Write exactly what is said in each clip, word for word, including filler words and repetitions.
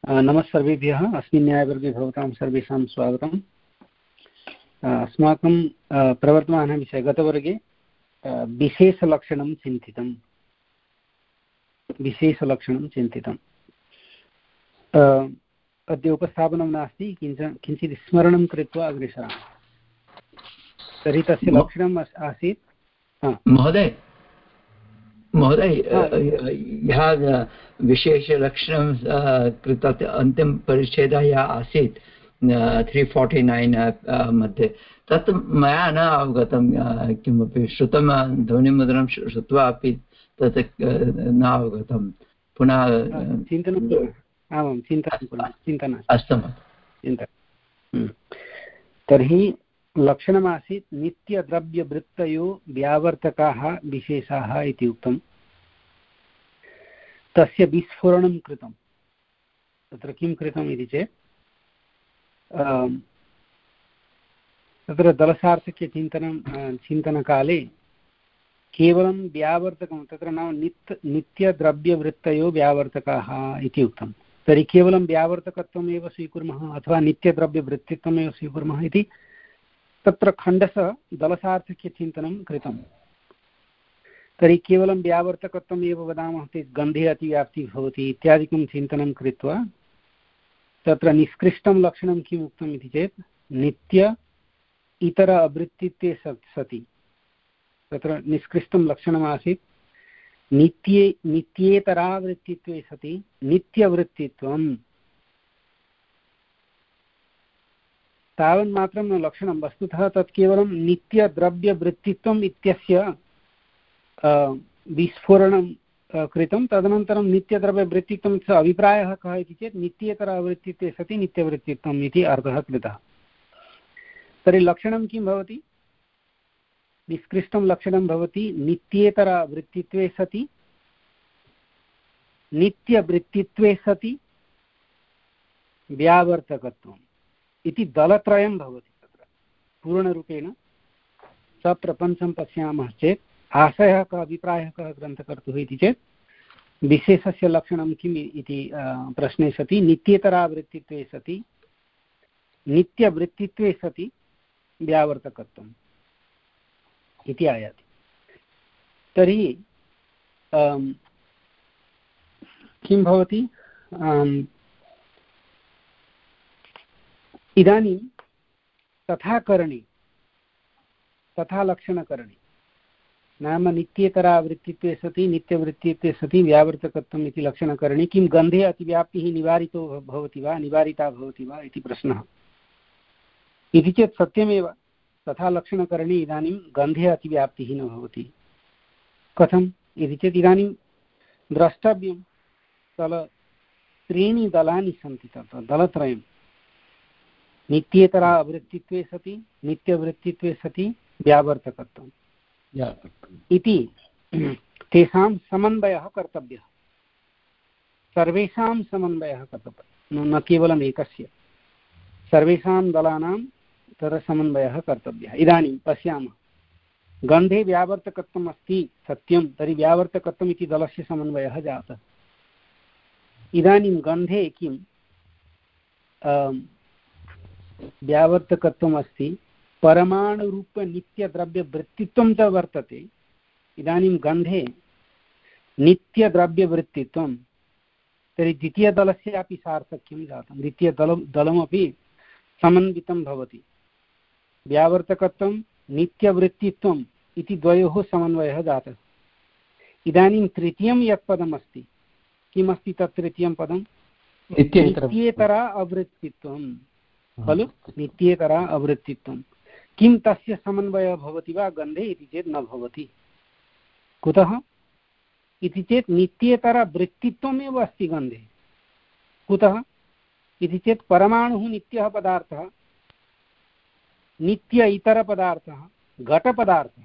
नमः सर्वेभ्यः। अस्मिन् न्यायवर्गे भवतां सर्वेषां स्वागतम्। अस्माकं प्रवर्तमानः विषयः गतवर्गे विशेषलक्षणं चिन्तितं विशेषलक्षणं चिन्तितम् अद्य उपस्थापनं नास्ति, किञ्च किञ्चित् स्मरणं कृत्वा अग्रे सरामः। तर्हि तस्य लक्षणम् आसीत् महोदय महोदय यः विशेषलक्षणं कृतं अन्तिमपरिच्छेदः यः आसीत् त्री फोर्टि नैन् मध्ये, तत् मया न अवगतं, किमपि श्रुतं, ध्वनिमुद्रणं श्रुत्वा अपि तत् न अवगतं। पुनः चिन्तनं कुर्मः। आमां चिन्तनं कुर्मः, चिन्ता नास्ति। अस्तु चिन्ता। तर्हि लक्षणमासीत् नित्यद्रव्यवृत्तयो व्यावर्तकाः विशेषाः इति उक्तम्। तस्य विस्फुरणं कृतं। तत्र किं कृतम् इति चेत् तत्र दलसार्थक्यचिन्तनं चिन्तनकाले केवलं व्यावर्तकं, तत्र नाम नित्य नित्यद्रव्यवृत्तयो व्यावर्तकाः इति उक्तं। तर्हि केवलं व्यावर्तकत्वमेव स्वीकुर्मः अथवा नित्यद्रव्यवृत्तित्वमेव स्वीकुर्मः इति तत्र खण्डशः दलसार्थक्यचिन्तनं कृतं। तर्हि केवलं व्यावर्तकत्वम् एव वदामः चेत् गन्धे अतिव्याप्तिः भवति इत्यादिकं चिन्तनं कृत्वा तत्र निष्कृष्टं लक्षणं किम् उक्तम् इति चेत् नित्य इतर अवृत्तित्वे सति तत्र निष्कृष्टं लक्षणमासीत् नित्ये नित्येतरावृत्तित्वे सति नित्यवृत्तित्वम्। तावन्मात्रं न लक्षणं, वस्तुतः तत् केवलं नित्यद्रव्यवृत्तित्वम् इत्यस्य विस्फुरणं कृतं। तदनन्तरं नित्यद्रव्यवृत्तित्वस्य अभिप्रायः कः इति चेत् नित्येतरावृत्तित्वे सति नित्यवृत्तित्वम् इति अर्थः कृतः। तर्हि लक्षणं किं भवति? निष्कृष्टं लक्षणं भवति नित्येतरावृत्तित्वे सति नित्यवृत्तित्वे सति व्यावर्तकत्वम् इति दलत्रयं भवति। तत्र पूर्णरूपेण सप्रपञ्चं पश्यामः चेत् आशयः कः, अभिप्रायः कः ग्रन्थकर्तुः इति चेत् विशेषस्य लक्षणं किम् इति प्रश्ने सति नित्येतरावृत्तित्वे सति नित्यवृत्तित्वे सति व्यावर्तकत्वम् इति आयाति। तर्हि किं भवति? इदानीं तथा करणे, तथा लक्षणकरणे, नाम नित्येतरावृत्तित्वे सति नित्यवृत्तित्वे सति व्यावर्तकत्वम् इति लक्षणकरणे किं गन्धे अतिव्याप्तिः निवारितो भवति वा निवारिता भवति वा इति प्रश्नः। इति चेत् सत्यमेव, तथा लक्षणकरणे इदानीं गन्धे अतिव्याप्तिः न भवति। कथम् इति चेत् इदानीं द्रष्टव्यं, दल त्रीणि दलानि सन्ति, तत्र दलत्रयं नित्येतरा अवृत्तित्वे सति नित्यवृत्तित्वे सति व्यावर्तकत्वम् इति तेषां समन्वयः कर्तव्यः। सर्वेषां समन्वयः कर्तव्यः, न केवलम् एकस्य, सर्वेषां दलानां तत्र समन्वयः कर्तव्यः। इदानीं पश्यामः, गन्धे व्यावर्तकत्वम् अस्ति, सत्यं। तर्हि व्यावर्तकत्वम् इति दलस्य समन्वयः जातः। इदानीं गन्धे किं व्यावर्तकत्वम् अस्ति, परमाणुरूपनित्यद्रव्यवृत्तित्वं च वर्तते। इदानीं गन्धे नित्यद्रव्यवृत्तित्वं, तर्हि द्वितीयदलस्यापि सार्थक्यं जातं, द्वितीयदलं दलमपि समन्वितं भवति। व्यावर्तकत्वं नित्यवृत्तित्वम् इति द्वयोः समन्वयः जातः। इदानीं तृतीयं यत् पदमस्ति, किमस्ति तत् तृतीयं पदं? नित्येतरा अवृत्तित्वं खलु, नित्येतरा अवृत्तित्वं। किं तस्य समन्वयः भवति वा गन्धे इति चेत् न भवति। कुतः इति चेत् नित्येतरवृत्तित्वमेव अस्ति गन्धे। कुतः इति चेत् परमाणुः नित्यः पदार्थः, नित्य इतरपदार्थः घटपदार्थः,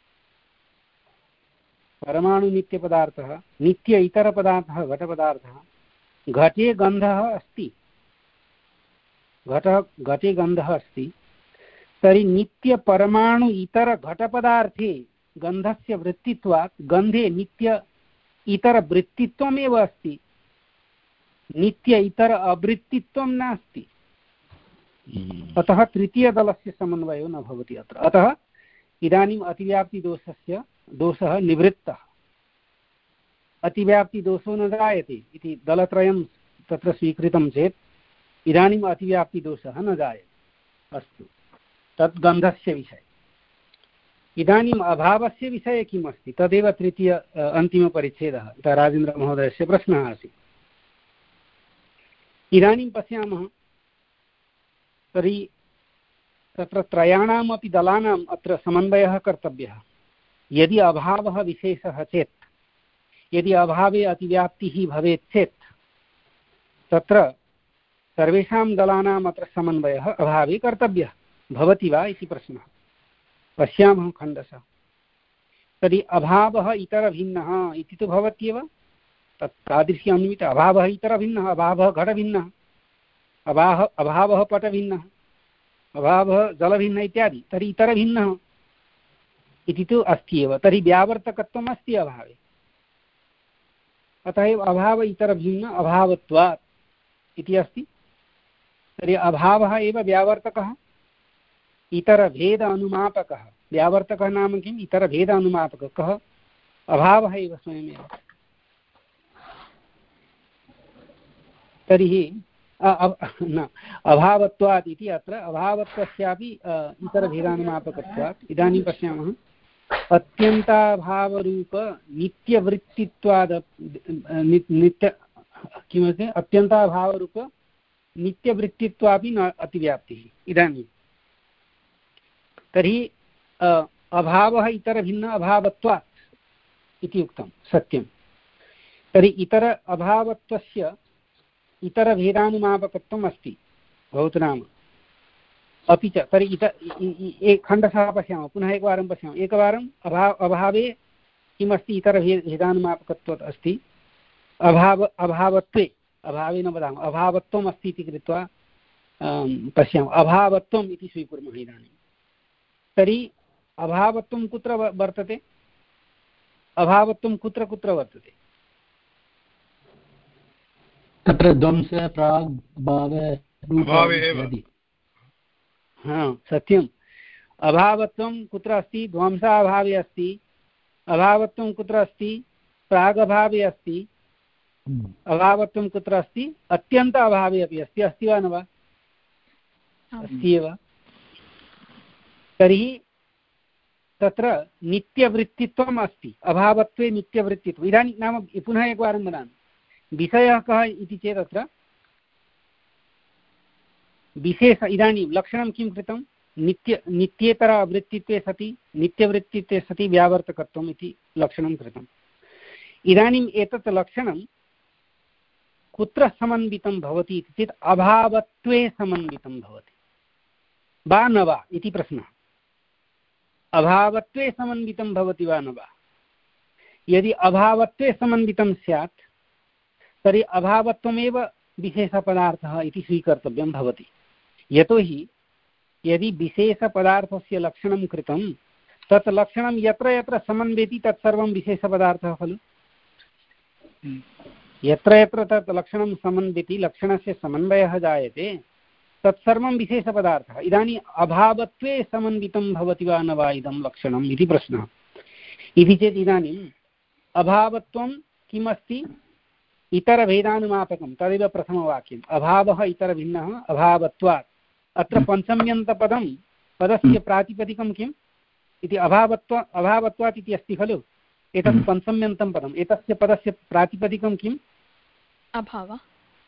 परमाणुनित्यपदार्थः नित्य इतरपदार्थः घटपदार्थः। घटे गन्धः अस्ति, घटः घटे गन्धः अस्ति, तर्हि नित्यपरमाणु इतरघटपदार्थे गन्धस्य वृत्तित्वात् गन्धे नित्य इतरवृत्तित्वमेव अस्ति। नित्य इतर अवृत्तित्वं नास्ति, अतः तृतीयदलस्य समन्वयो न भवति अत्र। अतः इदानीम् अतिव्याप्तिदोषस्य दोषः निवृत्तः, अतिव्याप्तिदोषो न जायते इति दलत्रयं तत्र स्वीकृतं चेत् इदानीम् अतिव्याप्तिदोषः न जायते। अस्तु, तद् गन्धस्य विषये। इदानीम् अभावस्य विषये किम् अस्ति तदेव तृतीय अन्तिमपरिच्छेदः। राजेन्द्रमहोदयस्य प्रश्नः आसीत्। इदानीं पश्यामः, तर्हि तत्र त्रयाणाम् अपि दलानाम् अत्र समन्वयः कर्तव्यः। यदि अभावः विशेषः चेत्, यदि अभावे अतिव्याप्तिः भवेत् चेत् तत्र सर्वेषां दलानाम् अत्र समन्वयः अभावे कर्तव्यः भवति वा इति प्रश्नः। पश्यामः खण्डशः। तर्हि अभावः इतरभिन्नः इति तु भवत्येव, तत् तादृशी अनुमिति। अभावः इतरभिन्नः, अभावः घटभिन्नः, अभावः अभावः पटभिन्नः, अभावः जलभिन्नः इत्यादि। तर्हि इतरभिन्नः इति तु अस्ति एव। तर्हि व्यावर्तकत्वम् अस्ति अभावे। अतः एव अभाव इतरभिन्न अभावत्वात् इति अस्ति। तर्हि अभावः एव व्यावर्तकः, इतरभेद अनुमापकः। व्यावर्तकः नाम किम्? इतरभेद अनुमापकः। कः? अभावः एव स्वयमेव। तर्हि न अभावत्वात् इति अत्र अभावत्वस्यापि इतरभेदानुमापकत्वात्। इदानीं पश्यामः, अत्यन्ताभावरूप नित्यवृत्तित्वाद नित्य किमस्ति अत्यन्ताभावरूप नित्यवृत्तित्वापि न अतिव्याप्तिः। इदानीं तर्हि अभावः इतरभिन्न अभावत्वात् इति उक्तं, सत्यं। तर्हि इतर अभावत्वस्य इतरभेदानुमापकत्वम् अस्ति भवतु नाम। अपि च तर्हि इत एक खण्डशः पश्यामः, पुनः एकवारं पश्यामः। एकवारम् अभाव अभावे किमस्ति? इतरभेदानुमापकत्वम् अस्ति। अभाव अभावत्वे, अभावे न वदामः, अभावत्वम् अस्ति इति कृत्वा पश्यामः। अभावत्वम् इति स्वीकुर्मः इदानीं। तर्हि अभावत्वं कुत्र वर्तते? अभावत्वं कुत्र कुत्र वर्तते? तत्र ध्वंस प्राग् भावे एव। हा, सत्यम्। अभावत्वं कुत्र अस्ति? ध्वंसाभावे अस्ति। अभावत्वं कुत्र अस्ति? प्रागभावे अस्ति। अभावत्वं कुत्र अस्ति? अत्यन्त अभावे अपि अस्ति। अस्ति वा न वा? अस्ति एव। तर्हि तत्र नित्यवृत्तित्वम् अस्ति, अभावत्वे नित्यवृत्तित्वम्। इदानीं नाम पुनः एकवारं वदामि, विषयः कः इति चेत् अत्र विशेष इदानीं लक्षणं किं कृतं? नित्य नित्येतर वृत्तित्वे सति नित्यवृत्तित्वे सति व्यावर्तकत्वम् इति लक्षणं कृतम्। इदानीम् एतत् लक्षणं कुत्र समन्वितं भवति इति चेत् अभावत्वे समन्वितं भवति वा न वा इति प्रश्नः। अभावत्वे समन्वितं भवति वा न वा? यदि अभावत्वे समन्वितं स्यात् तर्हि अभावत्वमेव विशेषपदार्थः इति स्वीकर्तव्यं भवति। यतोहि यदि विशेषपदार्थस्य लक्षणं कृतं तत् लक्षणं यत्र यत्र समन्वयति तत्सर्वं विशेषपदार्थः खलु। यत्र यत्र तत् लक्षणं समन्वयति, लक्षणस्य समन्वयः जायते, तत्सर्वं विशेषपदार्थः। इदानीम् अभावत्वे समन्वितं भवति वा न वा इदं लक्षणम् इति प्रश्नः। इति चेत् इदानीम् अभावत्वं किमस्ति? इतरभेदानुमापकं। तदेव प्रथमवाक्यम्। अभावः इतरभिन्नः अभावत्वात्। अत्र पञ्चम्यन्तपदं पदस्य प्रातिपदिकं किम् इति? अभावत्व अभावत्वात् इति अस्ति खलु। एतत् पञ्चम्यन्तं पदम्। एतस्य पदस्य प्रातिपदिकं किम्? अभावः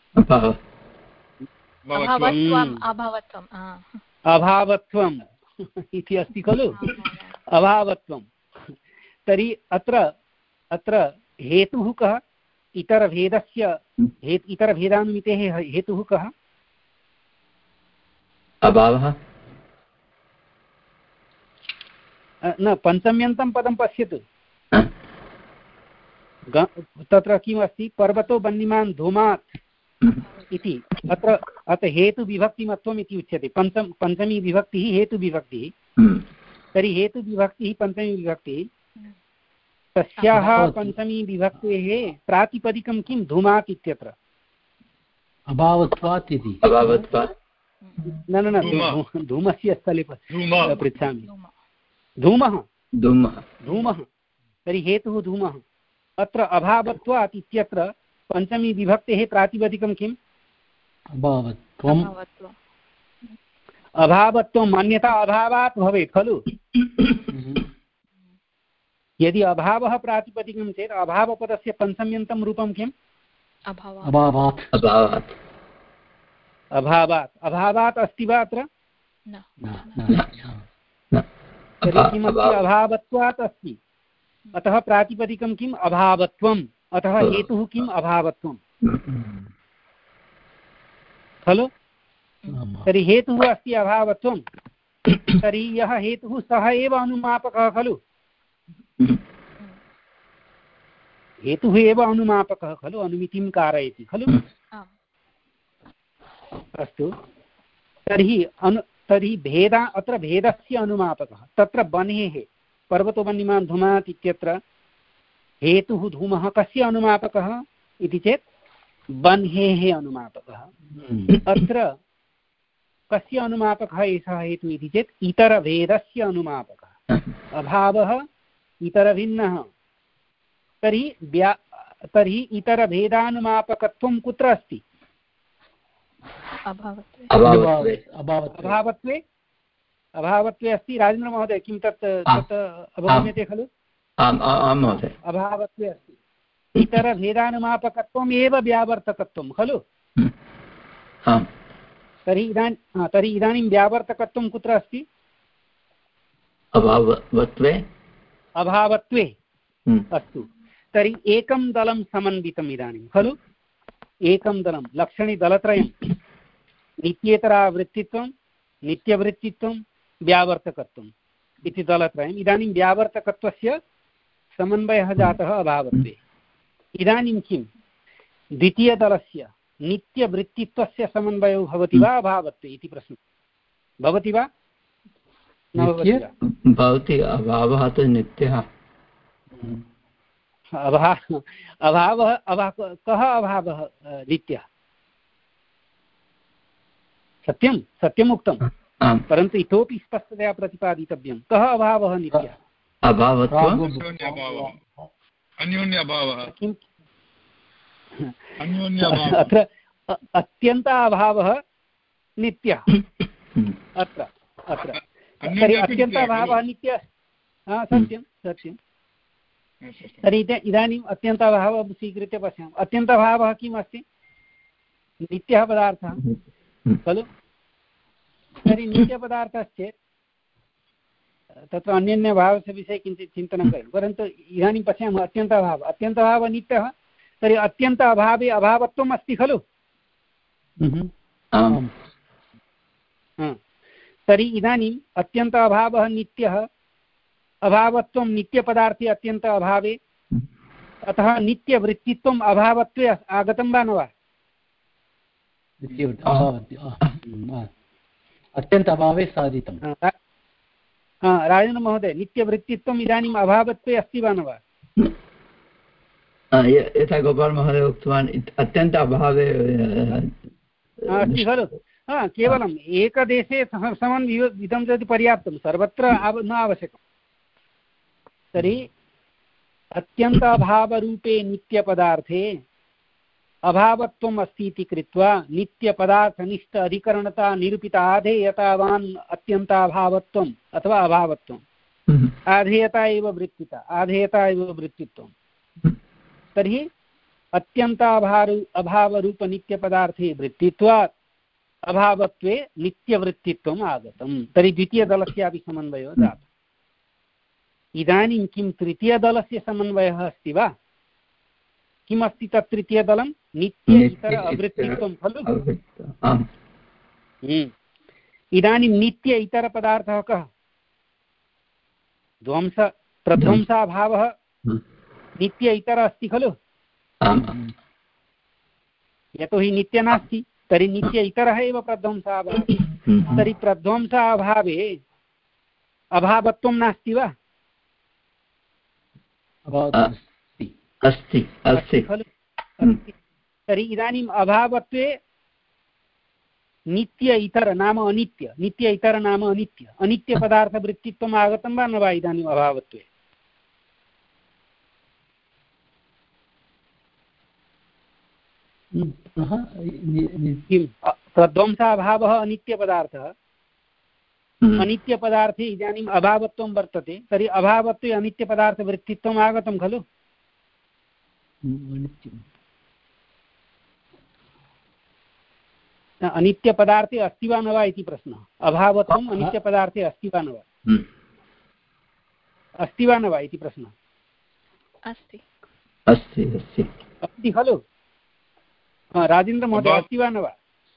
अभावत्वम् इति अस्ति खलु। अभावत्वं। तर्हि अत्र अत्र हेतुः कः? इतरभेदस्य हे इतरभेदानुमितेः हेतुः कः? अभावः। न, पञ्चम्यन्तं पदं पश्यतु। तत्र किमस्ति? पर्वतो वह्निमान् धूमात् इति। अत्र अत्र हेतुविभक्तिमत्वम् इति उच्यते। पञ्चम पञ्चमी विभक्तिः हेतुविभक्तिः। तर्हि हेतुविभक्तिः पञ्चमी विभक्तिः। तस्याः पञ्चमी विभक्तेः प्रातिपदिकं किं? धूमात् इत्यत्र। अभावत्वात् इति अभावत्वात् न न न धूमस्य स्थले पृच्छामि धूमः धूमः धूमः तर्हि हेतुः धूमः अत्र अभावत्वात् इत्यत्र पञ्चमी विभक्तेः प्रातिपदिकं किम् अभावत्वम् अभावत्वम् अन्यथा अभावात् भवेत् खलु यदि अभावः प्रातिपदिकं चेत् अभावपदस्य पञ्चम्यन्तं रूपं किम् अभावात् अभावात् अभावात् अभावात् अस्ति वा अत्र तर्हि किमस्ति अभावत्वात् अस्ति अतः प्रातिपदिकं किम् अभावत्वम् अतः हेतुः किम् अभावत्वम् खलु तर्हि हेतुः अस्ति अभावत्वं तर्हि यः हेतुः सः एव अनुमापकः खलु हेतुः एव अनुमापकः खलु अनुमितिं कारयति खलु अस्तु तर्हि अनु तर्हि भेदा अत्र भेदस्य अनुमापकः तत्र बन्हेः पर्वतो वह्निमान् धूमात् इत्यत्र हेतुः धूमः कस्य अनुमापकः इति चेत् बन्हेः अनुमापकः अत्र कस्य अनुमापकः एषः हेतुः इति चेत् इतरभेदस्य अनुमापकः अभावः इतरभिन्नः तर्हि व्या तर्हि इतरभेदानुमापकत्वं कुत्र अस्ति अभावत्वे अभावत्वे अभावत्वे अस्ति राजेन्द्रमहोदय किं तत् तत् अवगम्यते खलु अभावत्वे अस्ति इतरभेदानुमापकत्वम् एव व्यावर्तकत्वं खलु तर्हि इदानीं तर्हि इदानीं व्यावर्तकत्वं कुत्र अस्ति अभावत्वे अभावत्वे अस्तु तर्हि एकं दलं समन्वितम् इदानीं खलु एकं दलं लक्षणे दलत्रयं नित्येतरावृत्तित्वं नित्यवृत्तित्वं व्यावर्तकत्वम् इति दलत्रयम् इदानीं व्यावर्तकत्वस्य समन्वयः जातः अभावत्वे इदानीं किं द्वितीयदलस्य नित्यवृत्तित्वस्य समन्वयो भवति वा अभावत्वे इति प्रश्नः भवति वा न भवति वा भवति अभावः तु नित्यः अभावः अभावः अभाव कः अभावः नित्यः सत्यं सत्यम् उक्तं परन्तु इतोपि स्पष्टतया प्रतिपादितव्यं कः अभावः नित्यः अभावत्वम् अत्र अत्यन्त अभावः नित्यः अत्र अत्र तर्हि अत्यन्त अभावः नित्यः सत्यं सत्यं तर्हि इदानीम् अत्यन्त अभावः स्वीकृत्य पश्यामः अत्यन्त अभावः किम् अस्ति नित्यः पदार्थः खलु तर्हि नित्यपदार्थश्चेत् तत्र अन्यन्यभावस्य विषये किञ्चित् चिन्तनं करोमि परन्तु इदानीं पश्यामः अत्यन्त अभावः अत्यन्त अभावः नित्यः तर्हि अत्यन्त अभावे अभावत्वम् अस्ति खलु तर्हि इदानीम् अत्यन्त अभावः नित्यः अभावत्वं नित्यपदार्थे अत्यन्त अभावे अतः नित्यवृत्तित्वम् अभावत्वे आगतं वा न वा अत्यन्त अभावे साधितं राजेन्द्रमहोदय नित्यवृत्तित्वम् इदानीम् अभावत्वे अस्ति वा न वा यथा गोपालमहोदय उक्तवान् अत्यन्त अभावे अस्ति खलु हा केवलम् एकदेशे समन्वितं चेत् पर्याप्तं सर्वत्र न आवश्यकं तर्हि अत्यन्त अभावरूपे नित्यपदार्थे अभावत्वम् अस्ति इति कृत्वा नित्यपदार्थनिष्ठ अधिकरणता निरूपिता आधेयतावान् अत्यन्ताभावत्वम् अथवा अभावत्वम् आधेयता एव वृत्तिता आधेयता एव वृत्तित्वं तर्हि अत्यन्ताभारू अभावरूपनित्यपदार्थे वृत्तित्वात् अभावत्वे नित्यवृत्तित्वम् आगतं तर्हि द्वितीयदलस्यापि समन्वयो जातः इदानीं किं तृतीयदलस्य समन्वयः अस्ति वा किमस्ति तत् तृतीयदलं नित्य इतर अवृत्तित्वं खलु इदानीं नित्य इतरपदार्थः कः ध्वंस प्रध्वंसाभावः नित्य इतर अस्ति खलु यतोहि नित्य नास्ति तर्हि नित्य इतरः एव प्रध्वंसाभावः तर्हि प्रध्वंसाभावे अभावत्वं नास्ति वा अस्ति अस्ति खलु तर्हि इदानीम् अभावत्वे नित्य इतर नाम अनित्य, नित्य इतर नाम अनित्य, अनित्यपदार्थवृत्तित्वम् आगतं वा न वा इदानीम् अभावत्वे? किं प्रध्वंसाभावः अनित्यपदार्थः, अनित्यपदार्थे इदानीम् अभावत्वं वर्तते, तर्हि अभावत्वे अनित्यपदार्थवृत्तित्वम् आगतं खलु? अनित्यपदार्थे अस्ति वा न वा इति प्रश्नः। अभावत्वम् अनित्यपदार्थे अस्ति वा न वा, अस्ति वा न वा इति प्रश्नः। अस्ति अस्ति अस्ति अस्ति खलु? राजेन्द्र महोदय, अस्ति वा न वा?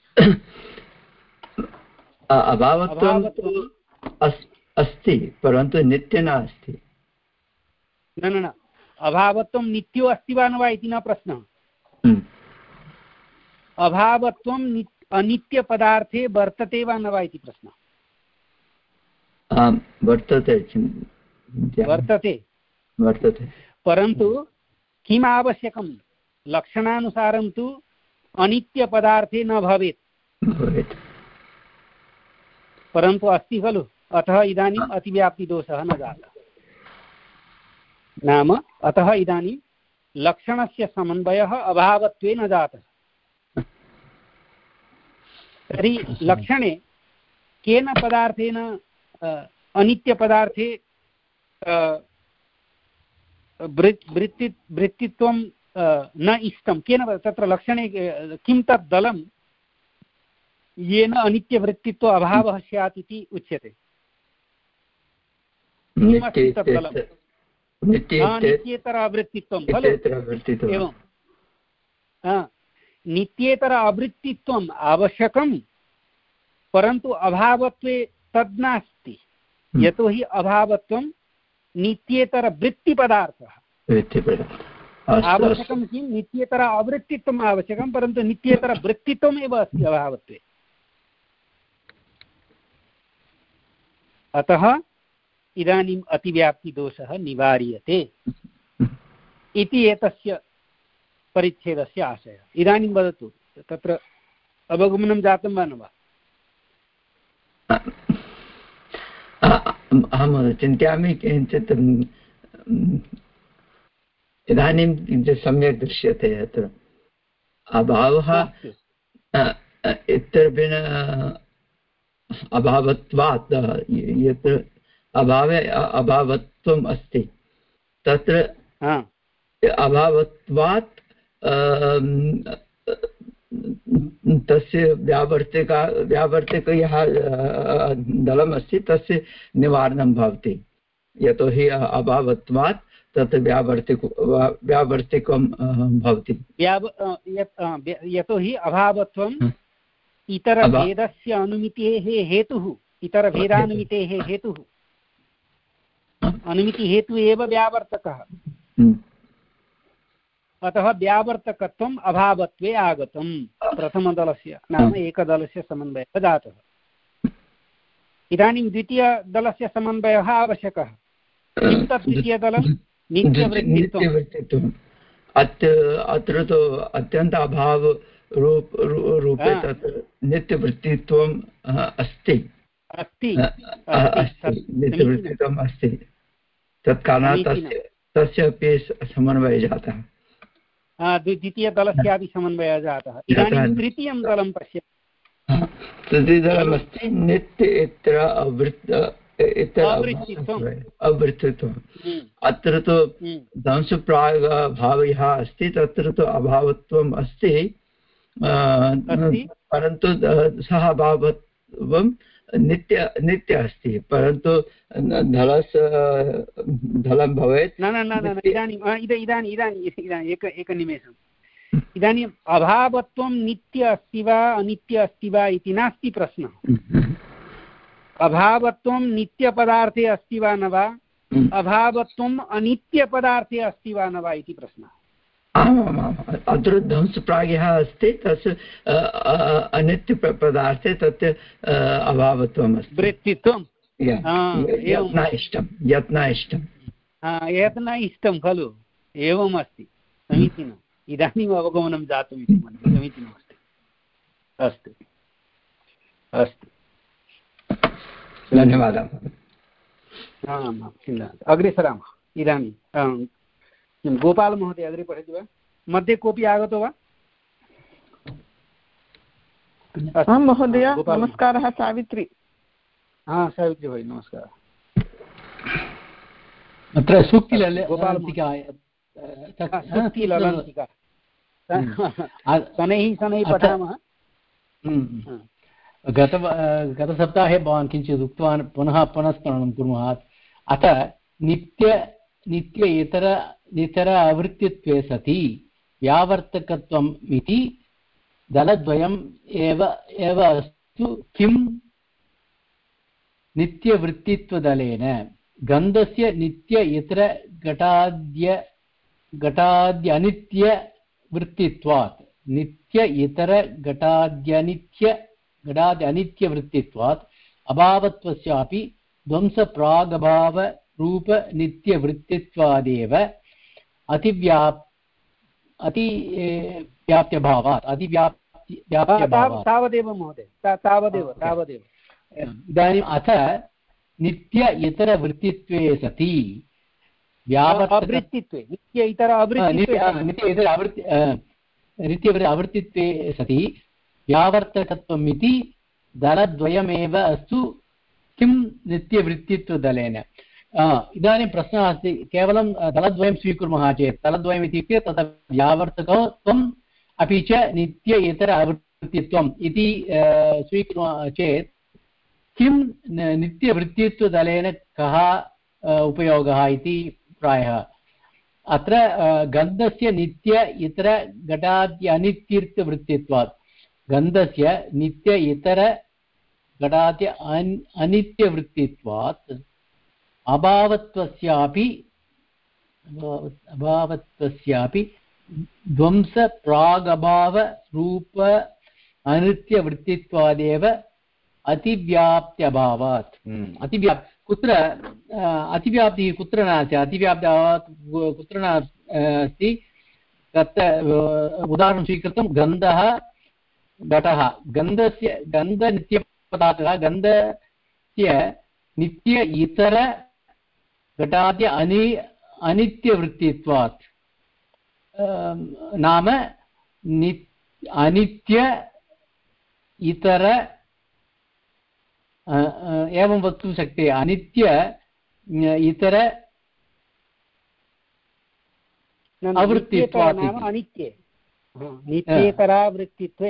अभावत्वं अस्ति परन्तु नित्य नास्ति। न न न अभावत्वं नित्यो अस्ति वा न वा इति न प्रश्नः। अभावत्वं अनित्यपदार्थे वर्तते वा न वा इति प्रश्नः। आम् वर्तते वर्तते वर्तते परन्तु किम् आवश्यकं? लक्षणानुसारं तु अनित्यपदार्थे न भवेत् भवेत्, परन्तु अस्ति खलु। अतः इदानीम् अतिव्याप्तिदोषः न जातः। नाम अतः इदानीं लक्षणस्य समन्वयः अभावत्वे न जातः। तर्हि लक्षणे केन पदार्थेन अनित्यपदार्थे वृत्ति वृत्तित्वं न इष्टं? केन तत्र लक्षणे किं तत् दलं येन अनित्यवृत्तित्व अभावः स्यात् इति उच्यते? किमस्ति तत् दलं? नित्येतर अवृत्तित्वं खलु? एवं नित्येतर अवृत्तित्वम् आवश्यकं, परन्तु अभावत्वे तद् नास्ति। यतोहि अभावत्वं नित्येतरवृत्तिपदार्थः। आवश्यकं किं? नित्येतर अवृत्तित्वम् आवश्यकं, परन्तु नित्येतरवृत्तित्वम् एव अस्ति अभावत्वे। अतः इदानीम् अतिव्याप्तिदोषः निवार्यते इति एतस्य परिच्छेदस्य आशयः। इदानीं वदतु, तत्र अवगमनं जातं वा न वा? अहं चिन्तयामि किञ्चित् इदानीं किञ्चित् सम्यक् दृश्यते। अत्र अभावः इत्यर्भिन अभावत्वात्, यत्र अभावे अभावत्वम् अस्ति तत्र अभावत्वात् तस्य व्यावर्तिका व्यावर्तिक यः दलमस्ति तस्य निवारणं भवति। यतोहि अभावत्वात् तत् व्यावर्तिक व्यावर्तिकं भवति। यतोहि अभावत्वम् इतरभेदस्य अनुमितेः हेतुः, इतरभेदानुमितेः हेतुः, अनुमितिहेतुः एव व्यावर्तकः। अतः व्यावर्तकत्वम् अभावत्वे आगतं। प्रथमदलस्य नाम एकदलस्य समन्वयः जातः। इदानीं द्वितीयदलस्य समन्वयः आवश्यकः। किं तत् द्वितीयदलं? नित्यवृत्तित्वम्। अत्र अत्र तु अत्यन्त अभाव रूप रूपे तत्र नित्यवृत्तित्वम् अस्ति अस्ति नित्यवृत्तित्वम् अस्ति। तत्कारणात् तस्य तस्य अपि समन्वयः जातः। द्वितीयदलस्यापि समन्वयः जातः। इदानीं तृतीयं दलं पश्य। तृतीयदलमस्ति नित्य इतर अवृत्त अवृत्तित्वम्। अत्र तु ध्वंसप्रायः भावः अस्ति, तत्र तु अभावत्वम् अस्ति, परन्तु सः अभावत्वं नित्य नित्य अस्ति, परन्तु धलस्य धलं भवेत्। न न न इदानीं इदानीं इदानीं इदानीम् एक एकनिमेषम्। इदानीम् अभावत्वं नित्य अस्ति वा अनित्य अस्ति वा इति नास्ति प्रश्नः। अभावत्वं नित्यपदार्थे अस्ति वा न वा, अभावत्वम् अनित्यपदार्थे अस्ति वा न वा इति प्रश्नः। आमामाम् अत्र ध्वंसप्रायः अस्ति, तस्य अनित्यपदार्थे तत् अभावत्वम् अस्ति, वृत्तित्वं। यत् इष्टं यत् न इष्टं यत् न इष्टं खलु। एवम् अस्ति, समीचीनम्। इदानीम् अवगमनं जातम् इति मन्ये, समीचीनमस्ति। अस्तु, अस्तु, धन्यवादः। आम् आं चिन्ता अग्रे सरामः। इदानीं किं गोपालमहोदय अग्रे पठति वा? मध्ये कोऽपि आगतो वा? आं महोदय, नमस्कारः। सावित्री। हा सावित्री भगिनी नमस्कारः। अत्र सूक्ति शनैः शनैः पठामः। गत गतसप्ताहे भवान् किञ्चित् उक्तवान्, पुनः पुनः स्मरणं कुर्मः। अथ नित्य नित्य इतर इतर आवृत्तित्वे सति व्यावर्तकत्वम् इति दलद्वयम् एव एव अस्तु किं नित्यवृत्तित्वदलेन गन्धस्य नित्य इतर घटाद्य घटाद्यनित्यवृत्तित्वात् नित्य इतर घटाद्यनित्य घटाद्यनित्यवृत्तित्वात् अभावत्वस्यापि ध्वंसप्रागभावरूपनित्यवृत्तित्वादेव अतिव्याप् अतिव्याप्त्यभावात् अतिव्याप्ति व्याप्त्यभावात् तावदेव महोदय, तावदेव तावदेव। इदानीम् अथ नित्य इतरवृत्तित्वे सति व्यावर्तकत्वे नित्य इतर नित्य इतर आवृत्ति नित्य आवृत्तित्वे सति व्यावर्तकत्वम् इति दलद्वयमेव अस्तु किं नित्यवृत्तित्वदलेन। इदानीं प्रश्नः अस्ति, केवलं दलद्वयं स्वीकुर्मः चेत्, दलद्वयम् इत्युक्ते तत्र व्यावर्तकत्वम् अपि च नित्य इतर आवृत्तित्वम् इति स्वीकुर्मः चेत् किं नित्यवृत्तित्वदलेन कः उपयोगः इति प्रायः अत्र गन्धस्य नित्य इतर घटाद्यनित्यवृत्तित्वात् गन्धस्य नित्य इतर घटाद्य अनित्यवृत्तित्वात् अभावत्वस्यापि अभावत्वस्यापि ध्वंसप्रागभावरूप अनित्यवृत्तित्वादेव अतिव्याप्त्यभावात्। अतिव्याप् कुत्र अतिव्याप्तिः कुत्र नास्ति, अतिव्याप्त्यभावात् कुत्र नास्ति। तत्र उदाहरणं स्वीकृतं गन्धः घटः, गन्धस्य गन्धनित्यपदार्थः गन्धस्य नित्य इतर घटाद्य अनि अनित्यवृत्तित्वात् नाम नि अनित्य इतर एवं वक्तुं शक्यते। अनित्य इतर अवृत्तित्वात् अनित्ये नित्येतरावृत्तित्वे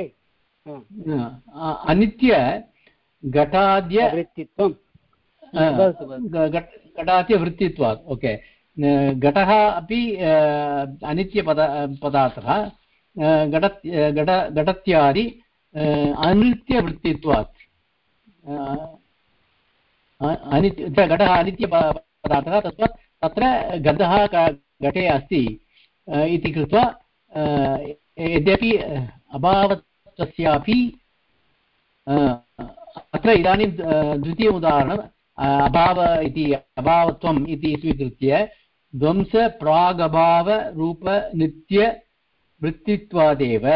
अनित्य घटाद्य वृत्तित्वं घटाद्य वृत्तित्वात्। ओके, घटः अपि अनित्यपद पदार्थः घट घट घटत्यादि अनित्यवृत्तित्वात् अनित्य घटः अनित्यपदार्थः तस्मात् तत्र गन्धः घटे अस्ति इति कृत्वा यद्यपि अभावत्वस्यापि अत्र इदानीं द्वितीयम् उदाहरणम् अभाव इति अभावत्वम् इति स्वीकृत्य ध्वंसप्रागभावरूपनित्यवृत्तित्वादेव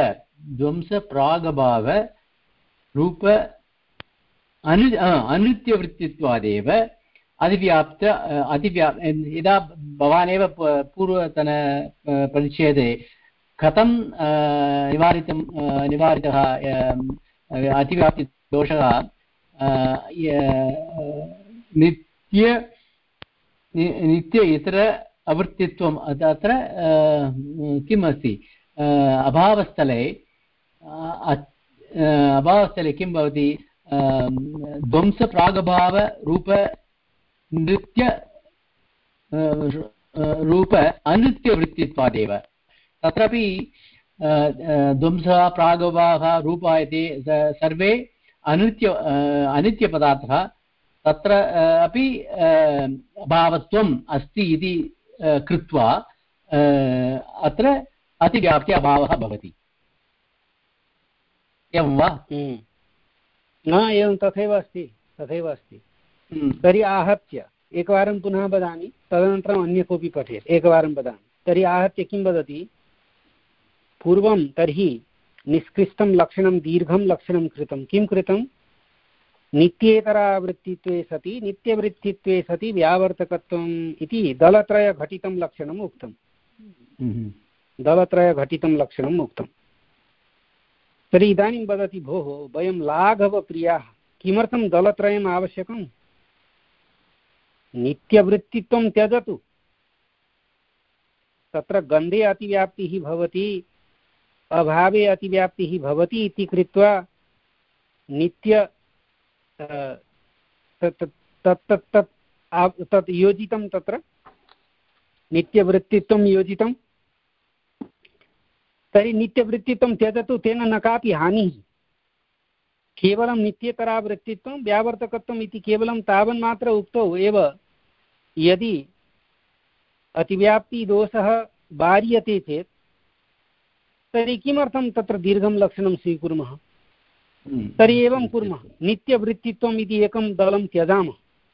ध्वंसप्रागभावरूप अनु अनित्यवृत्तित्वादेव अतिव्याप्त अतिव्याप् यदा भवानेव पूर्वतन परिच्छेदे कथं निवारितं निवारितः अतिव्याप्तिदोषः नित्य नित्य इतर अवृत्तित्वम् अत्र किम् अस्ति अभावस्थले अभावस्थले किं भवति ध्वंसप्रागभावरूप नृत्य रूप अनित्यवृत्तित्वादेव तत्रापि ध्वंसः प्रागभावः रूपः इति सर्वे अनित्य अनित्यपदार्थः तत्र अपि अभावत्वम् अस्ति इति कृत्वा अत्र अतिव्याप्ति अभावः भवति। एवं वा? न एवं तथैव अस्ति तथैव अस्ति। तर्हि आहत्य एकवारं पुनः वदामि, तदनन्तरम् अन्य कोऽपि पठेत्। एकवारं वदामि, तर्हि आहत्य किं वदति? पूर्वं तर्हि निष्कृष्टं लक्षणं दीर्घं लक्षणं कृतं। किं कृतं? नित्येतरावृत्तित्वे सति नित्यवृत्तित्वे सति व्यावर्तकत्वम् इति दलत्रयघटितं लक्षणम् उक्तम् दलत्रयघटितं लक्षणम् उक्तम् तर्हि इदानीं वदति भोः वयं लाघवप्रियाः किमर्थं दलत्रयम् आवश्यकम् नित्यवृत्तित्वं त्यजतु तत्र गन्धे अतिव्याप्तिः भवति अभावे अतिव्याप्तिः भवति इति कृत्वा नित्य तत् तत् तत् तत् योजितं तत्र नित्यवृत्तित्वं योजितं तर्हि नित्यवृत्तित्वं त्यजतु तेन न कापि हानिः केवलं नित्यतरावृत्तित्वं व्यावर्तकत्वम् इति केवलं तावन्मात्र उक्तौ एव यदि अतिव्याप्तिदोषः वार्यते चेत् तर्हि किमर्थं तत्र दीर्घं लक्षणं स्वीकुर्मः तर्हि एवं कुर्मः नित्यवृत्तित्वम् इति एकं दलं त्यजामः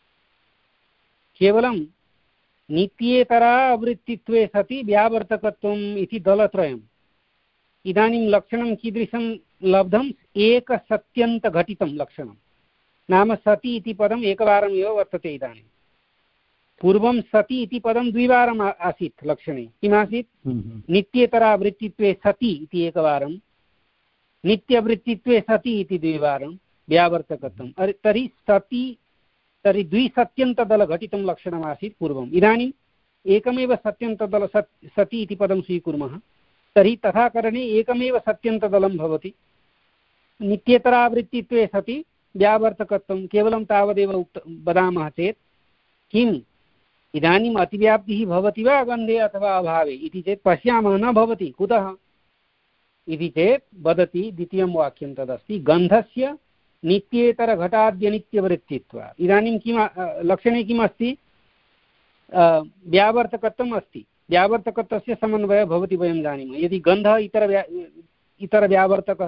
केवलं नित्येतरावृत्तित्वे सति व्यावर्तकत्वम् इति दलत्रयम् इदानीं लक्षणं कीदृशं लब्धम् एकसत्यन्तघटितं लक्षणं नाम सति इति पदम् एकवारम् एव वर्तते इदानीं पूर्वं सति इति पदं द्विवारम् आसीत् लक्षणे किमासीत् नित्येतरावृत्तित्वे सति इति एकवारं नित्यवृत्तित्वे सति इति द्विवारं व्यावर्तकत्वम् तर्हि सति तर्हि द्विसत्यन्तदलघटितं लक्षणमासीत् पूर्वम् इदानीम् एकमेव सत्यन्तदल सति इति पदं स्वीकुर्मः तर्हि तथा करणे एकमेव सत्यन्तदलं भवति नित्येतरावृत्तित्वे सति व्यावर्तकत्वं केवलं तावदेव उक्त वदामः चेत् किम् इदानीम् अतिव्याप्तिः भवति वा गन्धे अथवा अभावे इति चेत् पश्यामः न भवति कुतः इति चेत् वदति द्वितीयं वाक्यं तदस्ति गन्धस्य नित्येतरघटाद्यनित्यवृत्तित्वात् इदानीं किं लक्षणे किम् अस्ति व्यावर्तकत्वम् अस्ति व्यावर्तकत्वस्य समन्वयः भवति वयं जानीमः यदि गन्धः इतर इतरव्यावर्तकः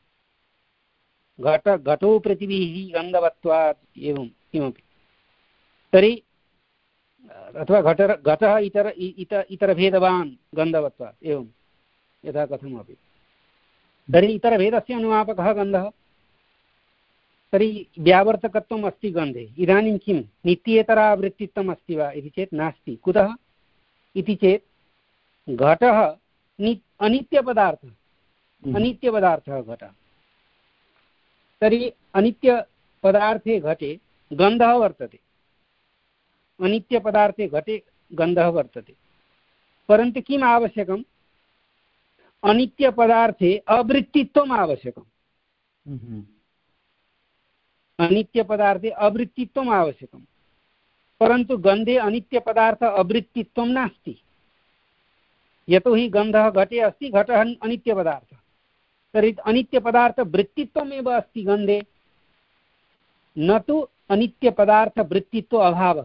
घट घटो पृथिवीः गन्धवत्वात् एवं किमपि तर्हि अथवा घट घटः इतर इत इतरभेदवान् गन्धवत्वात् एवं यथा कथमपि तर्हि इतरभेदस्य अनुमापकः गन्धः तर्हि व्यावर्तकत्वम् अस्ति गन्धे इदानीं किं नित्येतरावृत्तित्वम् अस्ति वा इति चेत् नास्ति कुतः इति चेत् घटः नि अनित्यपदार्थः अनित्यपदार्थः घटः तर्हि अनित्यपदार्थे घटे गन्धः वर्तते अनित्यपदार्थे घटे गन्धः वर्तते परन्तु किम् आवश्यकम् अनित्यपदार्थे अवृत्तित्वम् आवश्यकम् अनित्यपदार्थे अवृत्तित्वम् आवश्यकम् परन्तु गन्धे अनित्यपदार्थ अवृत्तित्वं नास्ति यतोहि गन्धः घटे अस्ति घटः अनित्यपदार्थः तर्हि अनित्यपदार्थवृत्तित्वमेव अस्ति गन्धे न तु अनित्यपदार्थवृत्तित्व अभावः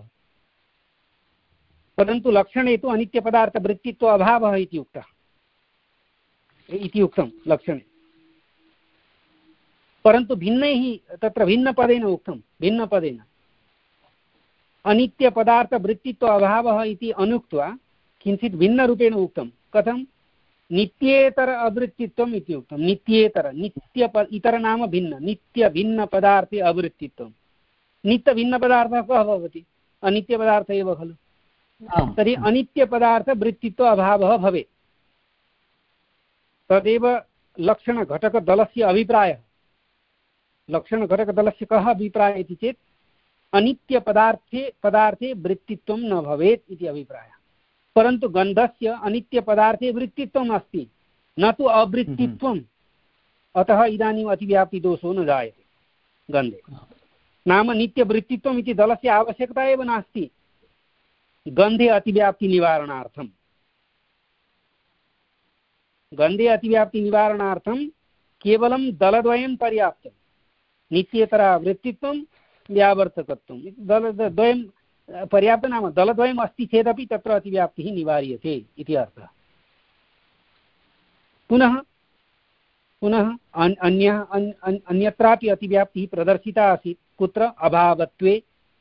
परन्तु लक्षणे तु अनित्यपदार्थवृत्तित्व अभावः इति उक्तः इति उक्तं लक्षणे परन्तु भिन्नैः तत्र भिन्नपदेन उक्तं भिन्नपदेन अनित्यपदार्थवृत्तित्व अभावः इति अनुक्त्वा किञ्चित् भिन्नरूपेण उक्तं कथं नित्येतर अवृत्तित्वम् इति उक्तं नित्येतर नित्य इतर नाम भिन्न नित्यभिन्नपदार्थे अवृत्तित्वं नित्यभिन्नपदार्थः कः भवति अनित्यपदार्थः एव खलु तर्हि अनित्यपदार्थवृत्तित्व अभावः भवेत् तदेव लक्षणघटकदलस्य अभिप्रायः लक्षणघटकदलस्य कः अभिप्रायः इति चेत् अनित्यपदार्थे पदार्थे वृत्तित्वं न भवेत् इति अभिप्रायः परन्तु गन्धस्य अनित्यपदार्थे वृत्तित्वम् अस्ति न तु अवृत्तित्वम् अतः इदानीम् अतिव्याप्तिदोषो न जायते गन्धे नाम नित्यवृत्तित्वम् इति दलस्य आवश्यकता एव नास्ति गन्धे अतिव्याप्तिनिवारणार्थं गन्धे अतिव्याप्तिनिवारणार्थं केवलं दलद्वयं पर्याप्तं नित्येतरावृत्तित्वं व्यावर्तकत्वं दलद्वयं पर्याप्तं नाम दलद्वयम् अस्ति चेदपि तत्र अतिव्याप्तिः निवार्यते इति अर्थः पुनः पुनः अन्यः अन्यत्रापि अतिव्याप्तिः प्रदर्शिता आसीत् कुत्र अभावत्वे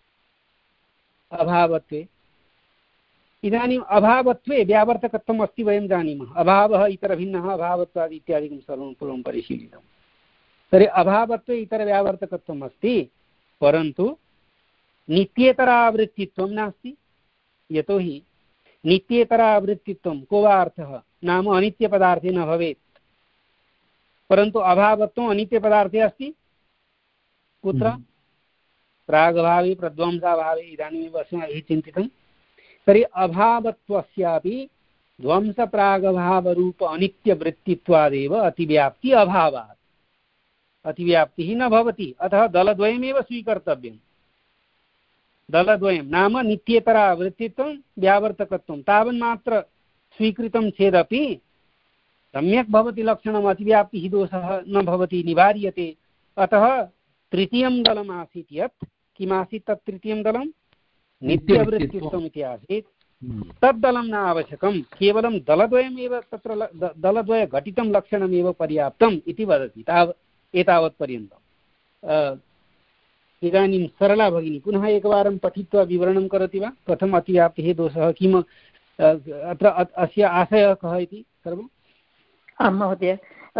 अभावत्वे इदानीम् अभावत्वे व्यावर्तकत्वम् अस्ति वयं जानीमः अभावः इतरभिन्नः अभावत्वात् इत्यादिकं सर्वं पूर्वं परिशीलितं तर्हि अभावत्वे इतरव्यावर्तकत्वम् अस्ति परन्तु नित्येतरावृत्तित्वं नास्ति। यतोहि नित्येतरावृत्तित्वं को वा अर्थः नाम अनित्यपदार्थे न भवेत्, परन्तु अभावत्वम् अनित्यपदार्थे अस्ति। कुत्र? प्रागभावे प्रध्वंसाभावे। इदानीमेव अस्माभिः चिन्तितं। तर्हि अभावत्वस्यापि ध्वंसप्रागभावरूप अनित्यवृत्तित्वादेव अतिव्याप्ति अभावात् अतिव्याप्तिः न भवति। अतः दलद्वयमेव स्वीकर्तव्यम्। दलद्वयं नाम नित्येतरावृत्तित्वं व्यावर्तकत्वं तावन्मात्र स्वीकृतं चेदपि सम्यक् भवति लक्षणम्। अतिव्याप्तिः दोषः न भवति, निवार्यते। अतः तृतीयं दलम् आसीत् यत् किमासीत् तत् तृतीयं दलं नित्यवृत्तित्वम् इति आसीत्। तद्दलं न आवश्यकं, केवलं दलद्वयमेव तत्र दलद्वयघटितं लक्षणमेव पर्याप्तम् इति वदति। ताव एतावत्पर्यन्तम्। इदानीं सरला भगिनी पुनः एकवारं पठित्वा विवरणं करोति वा? कथम् अतिव्याप्तिः दोषः, किम् अत्र अस्य आशयः कः इति सर्वम्? आं महोदय,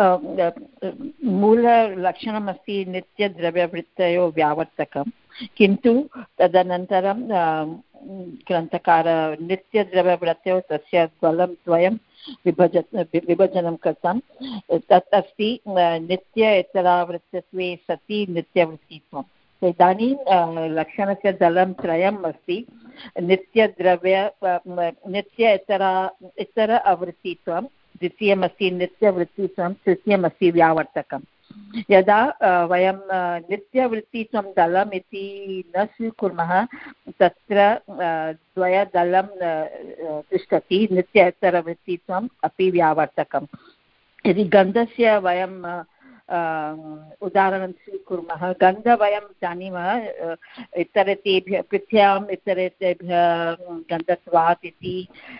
मूललक्षणमस्ति नित्यद्रव्यवृत्तयो व्यावर्तकं, किन्तु तदनन्तरं ग्रन्थकार नित्यद्रव्यवृत्तयो तस्य दलं द्वयं विभज विभजनं कृतं। तत् अस्ति नित्य इतरावृत्तत्वे सति नित्यवृत्तित्वम्। इदानीं लक्षणस्य दलं त्रयम् अस्ति। नित्यद्रव्य नित्य इतरा इतर अवृत्तित्वं, द्वितीयमस्ति नित्यवृत्तित्वं, तृतीयमस्ति व्यावर्तकं। यदा वयं नित्यवृत्तित्वं दलम् इति न स्वीकुर्मः तत्र द्वयदलं तिष्ठति, नित्यतरवृत्तित्वम् अपि व्यावर्तकं। यदि गन्धस्य वयं उदाहरणं स्वीकुर्मः, गन्ध वयं जानीमः इतरेतेभ्यः पृथ्व्याम् इतरेतेभ्यः गन्धत्वात् इति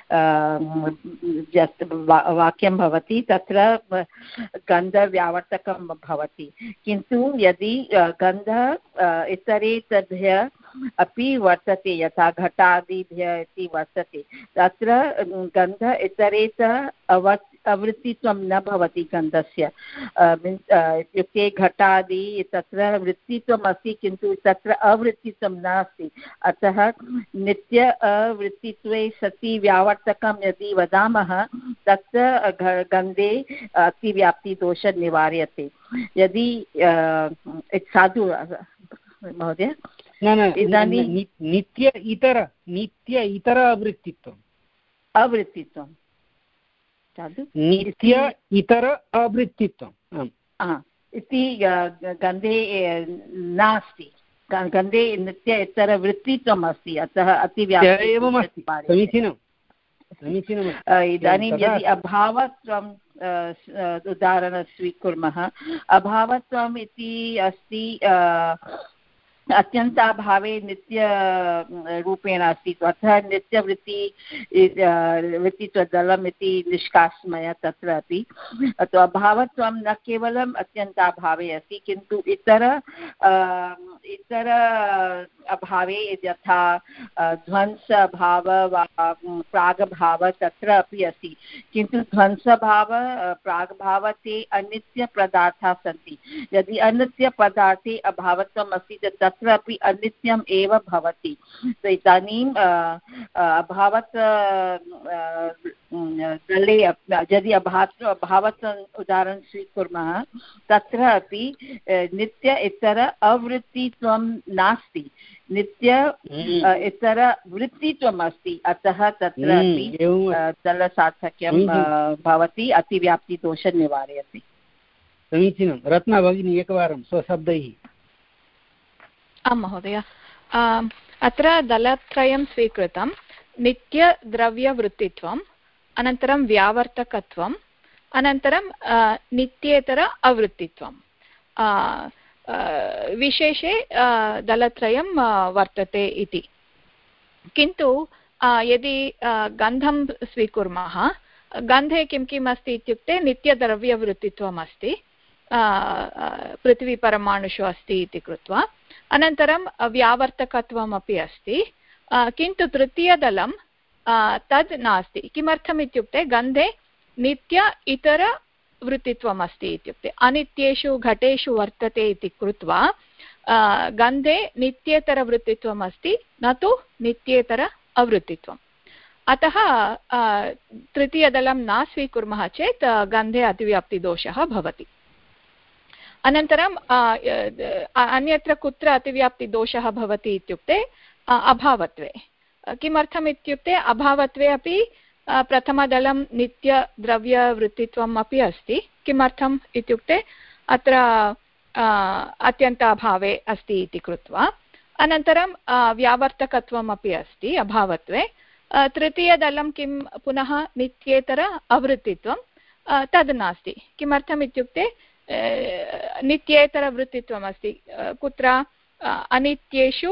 वाक्यं भवति, तत्र गन्धव्यावर्तकं भवति। किन्तु यदि गन्ध इतरेतेभ्यः अपि वर्तते, यथा घटादिभ्यः इति वर्तते, तत्र गन्ध इतरेत अव अवृत्तित्वं न भवति गन्धस्य। इत्युक्ते घटादि तत्र वृत्तित्वम् अस्ति, किन्तु तत्र अवृत्तित्वं नास्ति। अतः नित्य अवृत्तित्वे सति व्यावर्तकं यदि वदामः तत्र गन्धे अतिव्याप्तिदोषः निवार्यते। यदि साधु महोदय, न न इदानीं नित्य इतर नित्य इतर अवृत्तित्वम् अवृत्तित्वं नित्य इतर अवृत्तित्वम् इति गन्धे नास्ति। गन्धे नित्य इतरवृत्तित्वम् अस्ति, अतः अतिव्याप्तिः एवमस्ति। समीचीनं समीचीनम्। इदानीं यदि अभावत्वं उदाहरणं स्वीकुर्मः, अभावत्वम् इति अस्ति अत्यन्ताभावे नित्य रूपेण अस्ति, अतः नित्यवृत्ति वृत्तित्वदलम् इति निष्कासमय तत्र अपि। तो अभावत्वं न केवलम् अत्यन्ताभावे अस्ति, किन्तु इतर इतर अभावे यथा ध्वंसभाव वा प्रागभाव तत्र अपि अस्ति, किन्तु ध्वंसभाव प्रागभाव ते अनित्यपदार्थाः सन्ति। यदि अनित्यपदार्थे अभावत्वम् अस्ति तत्र अपि अनित्यम् एव भवति। तो इदानीं अभावत् दले यदि अभावत् अभावत् उदाहरणं स्वीकुर्मः, तत्र अपि नित्य इतर अवृत्तित्वं नास्ति, नित्य इतर वृत्तित्वम् अस्ति। अतः तत्र अपि दलसार्थक्यं भवति, अतिव्याप्तिदोषः निवार्यते। समीचीनं। रत्ना भगिनी एकवारं स्वशब्दैः। आं महोदय, अत्र दलत्रयं स्वीकृतं। नित्यद्रव्यवृत्तित्वम्, अनन्तरं व्यावर्तकत्वम्, अनन्तरं नित्येतर अवृत्तित्वं। विशेषे दलत्रयं वर्तते इति। किन्तु यदि गन्धं स्वीकुर्मः, गन्धे किं किम् अस्ति इत्युक्ते नित्यद्रव्यवृत्तित्वम् अस्ति, पृथ्वीपरमाणुषु अस्ति इति कृत्वा। अनन्तरं व्यावर्तकत्वमपि अस्ति, किन्तु तृतीयदलं तद् नास्ति। किमर्थम् इत्युक्ते गन्धे नित्य इतरवृत्तित्वम् अस्ति, इत्युक्ते अनित्येषु घटेषु वर्तते इति कृत्वा गन्धे नित्येतरवृत्तित्वम् अस्ति, न तु नित्येतर अवृत्तित्वम्। अतः तृतीयदलं न स्वीकुर्मः चेत् गन्धे अतिव्याप्तिदोषः भवति। अनन्तरं अन्यत्र कुत्र अतिव्याप्तिदोषः भवति इत्युक्ते अभावत्वे। किमर्थम् इत्युक्ते अभावत्वे अपि प्रथमदलं नित्यद्रव्यवृत्तित्वम् अपि अस्ति। किमर्थम् इत्युक्ते अत्र अत्यन्त अभावे अस्ति इति कृत्वा। अनन्तरं व्यावर्तकत्वम् अपि अस्ति अभावत्वे। तृतीयदलं किं पुनः नित्येतर अवृत्तित्वं तद् नास्ति। किमर्थम् इत्युक्ते नित्येतरवृत्तित्वम् अस्ति। कुत्र अनित्येषु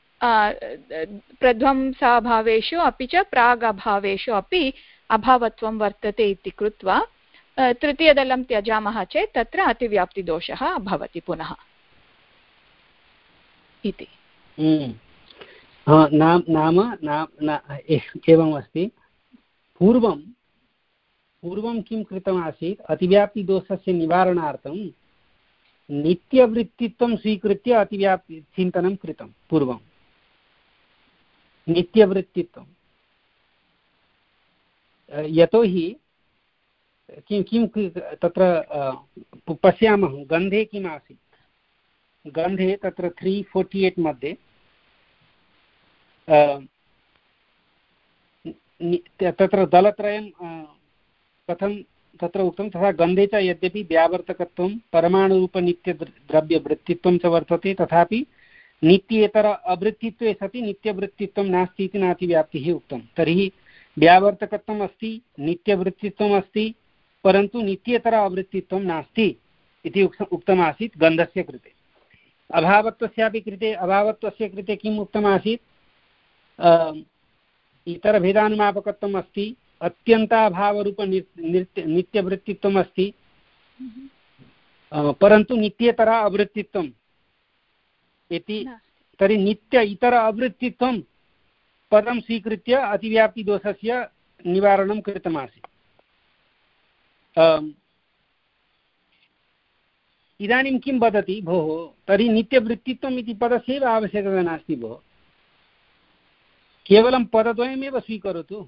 प्रध्वंसाभावेषु अपि च प्रागभावेषु अपि अभावत्वं वर्तते इति कृत्वा तृतीयदलं त्यजामः चेत् तत्र अतिव्याप्तिदोषः भवति पुनः इति। नाम नाम एवम् अस्ति। पूर्वं पूर्वं किं कृतमासीत्, अतिव्याप्तिदोषस्य निवारणार्थं नित्यवृत्तित्वं स्वीकृत्य अतिव्याप्ति चिन्तनं कृतं। पूर्वं नित्यवृत्तित्वं, यतोहि किं किं तत्र पश्यामः गन्धे किम् आसीत्। गन्धे तत्र त्री फोर्टि एट् मध्ये तत्र दलत्रयं कथं तत्र उक्तं, तथा गन्धे च यद्यपि व्यावर्तकत्वं परमाणुरूपनित्यद्रव्यवृत्तित्वं च वर्तते, तथापि नित्येतर अवृत्तित्वे सति नित्यवृत्तित्वं नास्ति इति नातिव्याप्तिः उक्तं। तर्हि व्यावर्तकत्वम् अस्ति, नित्यवृत्तित्वम् अस्ति, परन्तु नित्येतर अवृत्तित्वं नास्ति इति उक्तमासीत् गन्धस्य कृते। अभावत्वस्यापि कृते अभावत्वस्य कृते किम् उक्तमासीत्, इतरभेदानुमापकत्वम् अस्ति, अत्यन्ताभावरूप नित्यवृत्तित्वम् अस्ति, परन्तु नित्येतर अवृत्तित्वम् इति। तर्हि नित्य इतर अवृत्तित्वं पदं स्वीकृत्य अतिव्याप्तिदोषस्य निवारणं कृतमासीत्। इदानीं किं वदति भोः, तर्हि नित्यवृत्तित्वम् इति पदस्यैव आवश्यकता नास्ति भोः, केवलं पदद्वयमेव स्वीकरोतु,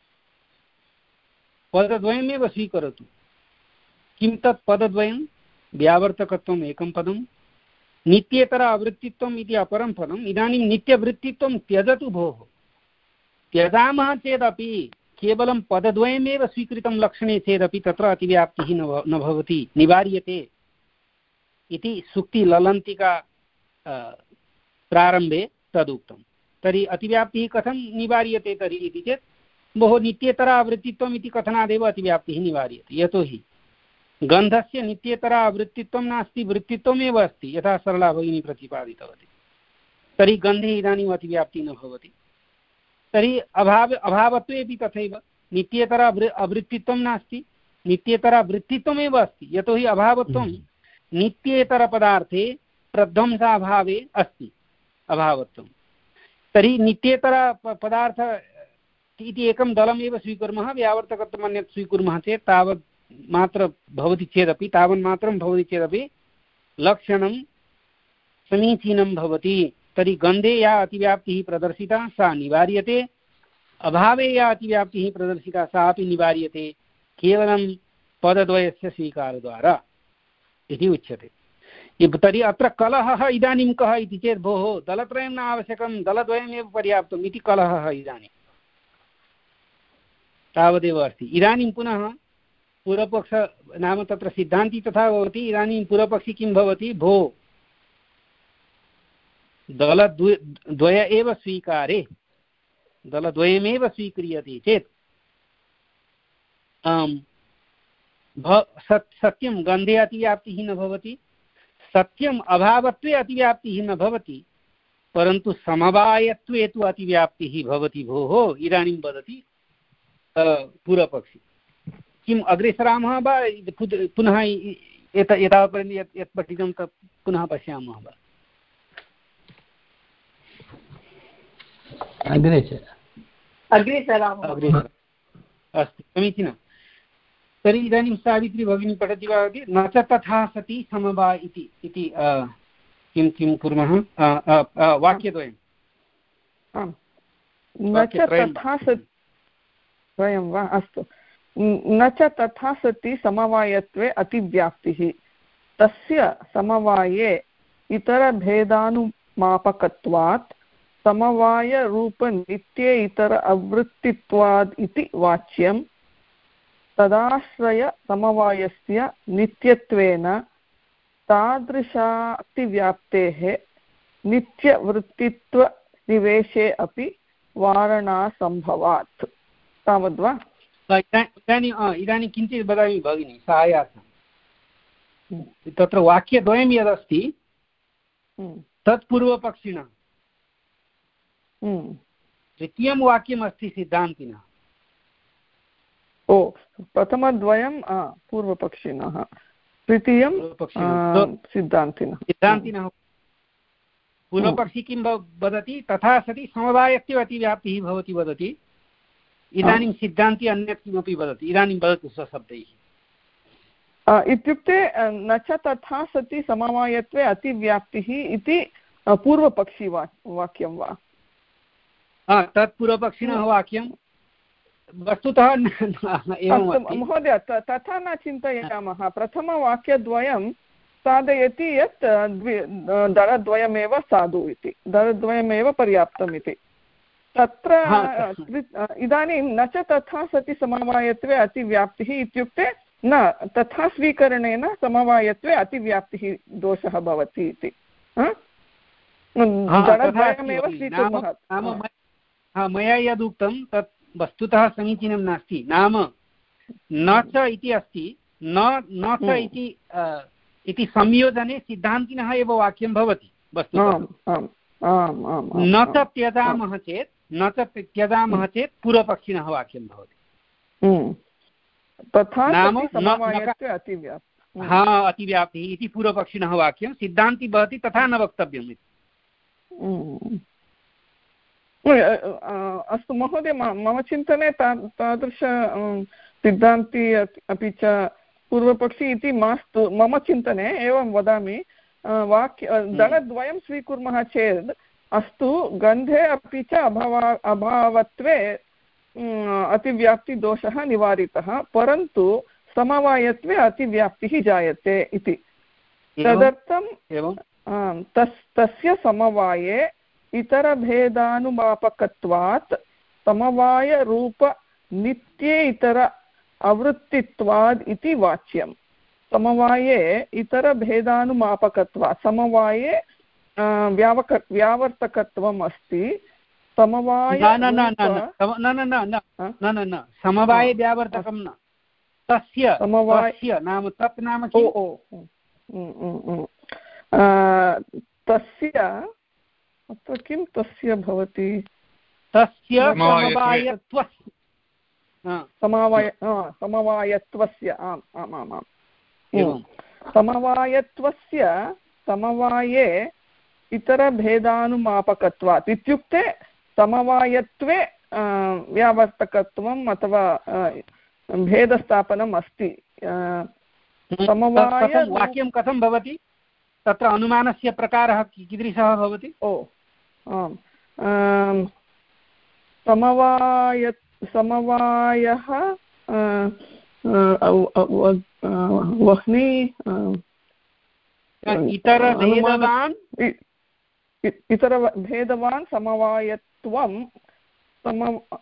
पदद्वयमेव स्वीकरोतु। किं तत् पदद्वयं? व्यावर्तकत्वम् एकं पदं, नित्येतर अवृत्तित्वम् इति अपरं पदम्। इदानीं नित्यवृत्तित्वं त्यजतु भोः। त्यजामः चेदपि केवलं पदद्वयमेव स्वीकृतं लक्षणे चेदपि तत्र अतिव्याप्तिः न भवति, निवार्यते इति सूक्ति ललन्तिका प्रारम्भे तदुक्तं। तर्हि अतिव्याप्तिः कथं निवार्यते तर्हि इति चेत् भोः नित्येतरावृत्तित्वम् इति कथनादेव अतिव्याप्तिः निवार्यते। यतोहि गन्धस्य नित्येतरावृत्तित्वं नास्ति, वृत्तित्वमेव अस्ति, यथा सरला भगिनी प्रतिपादितवती। तर्हि गन्धे इदानीम् अतिव्याप्तिः न भवति। तर्हि अभाव अभावत्वेपि तथैव नित्येतर अवृत्तित्वं नास्ति, नित्येतरावृत्तित्वमेव अस्ति, यतोहि अभावत्वं नित्येतरपदार्थे प्रध्वंसाभावे अस्ति अभावत्वं। तर्हि नित्येतर पदार्थ इति एकं दलमेव स्वीकुर्मः, व्यावर्तकत्वम् अन्यत् स्वीकुर्मः चेत् तावत् मात्र भवति चेदपि तावन्मात्रं भवति चेदपि लक्षणं समीचीनं भवति। तर्हि गन्धे या अतिव्याप्तिः प्रदर्शिता सा निवार्यते, अभावे या अतिव्याप्तिः प्रदर्शिता सा अपि निवार्यते, केवलं पदद्वयस्य स्वीकारद्वारा इति उच्यते। तर्हि अत्र कलहः इदानीं कः इति चेत् भोः दलत्रयं न आवश्यकं, दलद्वयमेव पर्याप्तम् इति कलहः इदानीं तावदेव अस्ति। इदानीं पुनः पूर्वपक्ष नाम तत्र सिद्धान्ती तथा भवति, इदानीं पूर्वपक्षी किं भवति, भो दलद्वय द्वय एव स्वीकारे, दलद्वयमेव स्वीक्रियते चेत् सत्यं गन्धे अतिव्याप्तिः न भवति, सत्यम् अभावत्वे अतिव्याप्तिः न भवति, परन्तु समवायत्वे तु अतिव्याप्तिः भवति भोः। इदानीं वदति पूर्वपक्षी। किम् अग्रे सरामः वा पुनः एत एतावत्पर्यन्तं यत् यत् पठितं तत् पुनः पश्यामः वा? अग्रे च अग्रे सरामः। अग्रे अस्तु, समीचीनं। तर्हि इदानीं सावित्री भगिनी पठति वा? न च तथा सति समवा इति इति किं किं कुर्मः वाक्यद्वयम् आम् न च तथा सति द्वयं वा अस्तु न च तथा सति समवायत्वे अतिव्याप्तिः तस्य समवाये इतरभेदानुमापकत्वात् समवायरूपनित्ये इतर अवृत्तित्वाद् इति वाच्यं तदाश्रयसमवायस्य नित्यत्वेन तादृशातिव्याप्तेः नित्यवृत्तित्वनिवेशे अपि वारणासम्भवात् तावद्वा इदानीम् इदानीं किञ्चित् वदामि भगिनि साहाय्यार्थं तत्र वाक्यद्वयं यदस्ति तत् पूर्वपक्षिणः तृतीयं वाक्यमस्ति सिद्धान्तिनः ओ प्रथमद्वयं पूर्वपक्षिणः तृतीयं सिद्धान्तिनः सिद्धान्तिनः पूर्वपक्षी किं वदति तथा सति समवायस्य अतिव्याप्तिः भवति वदति इदानीं सिद्धान्ति अन्यत् किमपि वदति इदानीं वदतु स्वशब्दैः इत्युक्ते न च तथा सति समवायत्वे अतिव्याप्तिः इति पूर्वपक्षी वा वाक्यं वा तत् पूर्वपक्षिणः वाक्यं वस्तुतः महोदय तथा न चिन्तयामः प्रथमवाक्यद्वयं साधयति यत् दलद्वयमेव साधु इति दलद्वयमेव पर्याप्तम् इति तत्र इदानीं न च तथा सति समवायत्वे अतिव्याप्तिः इत्युक्ते न तथा स्वीकरणेन समवायत्वे अतिव्याप्तिः दोषः भवति इति दलद्वयमेव स्वीकुर्मः मया यदुक्तं तत् वस्तुतः समीचीनं नास्ति नाम न च इति अस्ति न न च इति इति संयोजने सिद्धान्तिनः एव वाक्यं भवति वस्तुतः न च त्यजामः चेत् न च त्यजामः चेत् पूर्वपक्षिणः वाक्यं भवति हा अतिव्याप्तिः इति पूर्वपक्षिणः वाक्यं सिद्धान्ति भवति तथा न वक्तव्यम् इति अस्तु महोदय मम चिन्तने तादृश सिद्धान्ति अपि च पूर्वपक्षी इति मास्तु मम चिन्तने एवं वदामि वाक्य दलद्वयं स्वीकुर्मः चेत् अस्तु गन्धे अपि च अभाव अभावत्वे अतिव्याप्तिदोषः निवारितः परन्तु समवायत्वे अतिव्याप्तिः जायते इति तदर्थं तस् तस्य समवाये इतरभेदानुमापकत्वात् समवायरूपनित्ये इतर अवृत्तित्वाद् इति वाच्यं समवाये इतरभेदानुमापकत्वात् समवाये व्यावक व्यावर्तकत्वम् अस्ति समवाय समवाये व्यावर्तकं न तस्य समवायस्य नाम तत् नाम किम् तस्य अत्र किं तस्य भवति तस्य समवायत्वस्य समवाय समवायत्वस्य आम् आम् आम् आम् समवायत्वस्य समवाये इतरभेदानुमापकत्वात् इत्युक्ते समवायत्वे व्यावर्तकत्वम् अथवा भेदस्थापनम् अस्ति समवाय वाक्यं कथं भवति तत्र अनुमानस्य प्रकारः कीदृशः भवति ओ आम् समवाय समवायः वह्नि इतरभेदवान् इतरभेदवान् समवायत्वं सम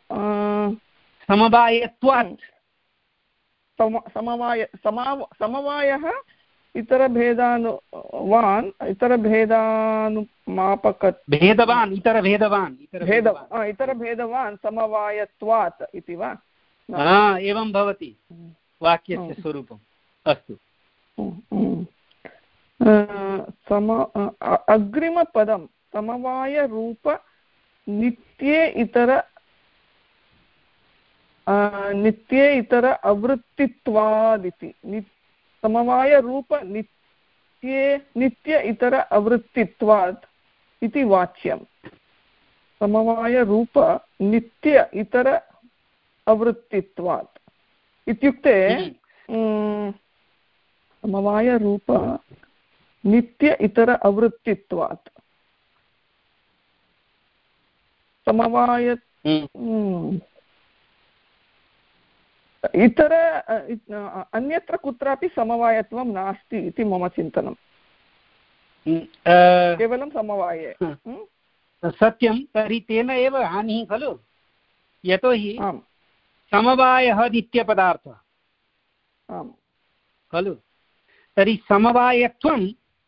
समवायत्वात् समवाय समवायः इतरभेदानुवान् इतरभेदानुमापक भेदवान् इतरभेदवान् भेद इतरभेदवान् समवायत्वात् इति वा एवं भवति वाक्यस्य स्वरूपम् अस्तु सम अग्रिमपदं समवायरूप नित्ये इतर नित्ये इतर अवृत्तित्वादिति समवायरूप नित्ये नित्य इतर अवृत्तित्वात् इति वाच्यं समवायरूप नित्य इतर अवृत्तित्वात् इत्युक्ते समवायरूप नित्य इतर अवृत्तित्वात् समवाय इतर अन्यत्र कुत्रापि समवायत्वं नास्ति इति मम चिन्तनं केवलं समवाये सत्यं तर्हि तेन एव हानिः खलु यतोहि समवायः नित्यपदार्थः खलु तर्हि समवायत्वं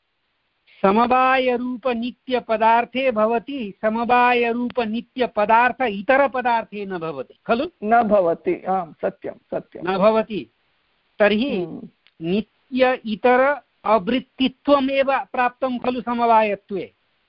समवायरूपनित्यपदार्थे भवति समवायरूपनित्यपदार्थ इतरपदार्थे न भवति खलु न भवति आम् सत्यं सत्यं न भवति तर्हि नित्य इतर अवृत्तित्वमेव प्राप्तं खलु समवायत्वे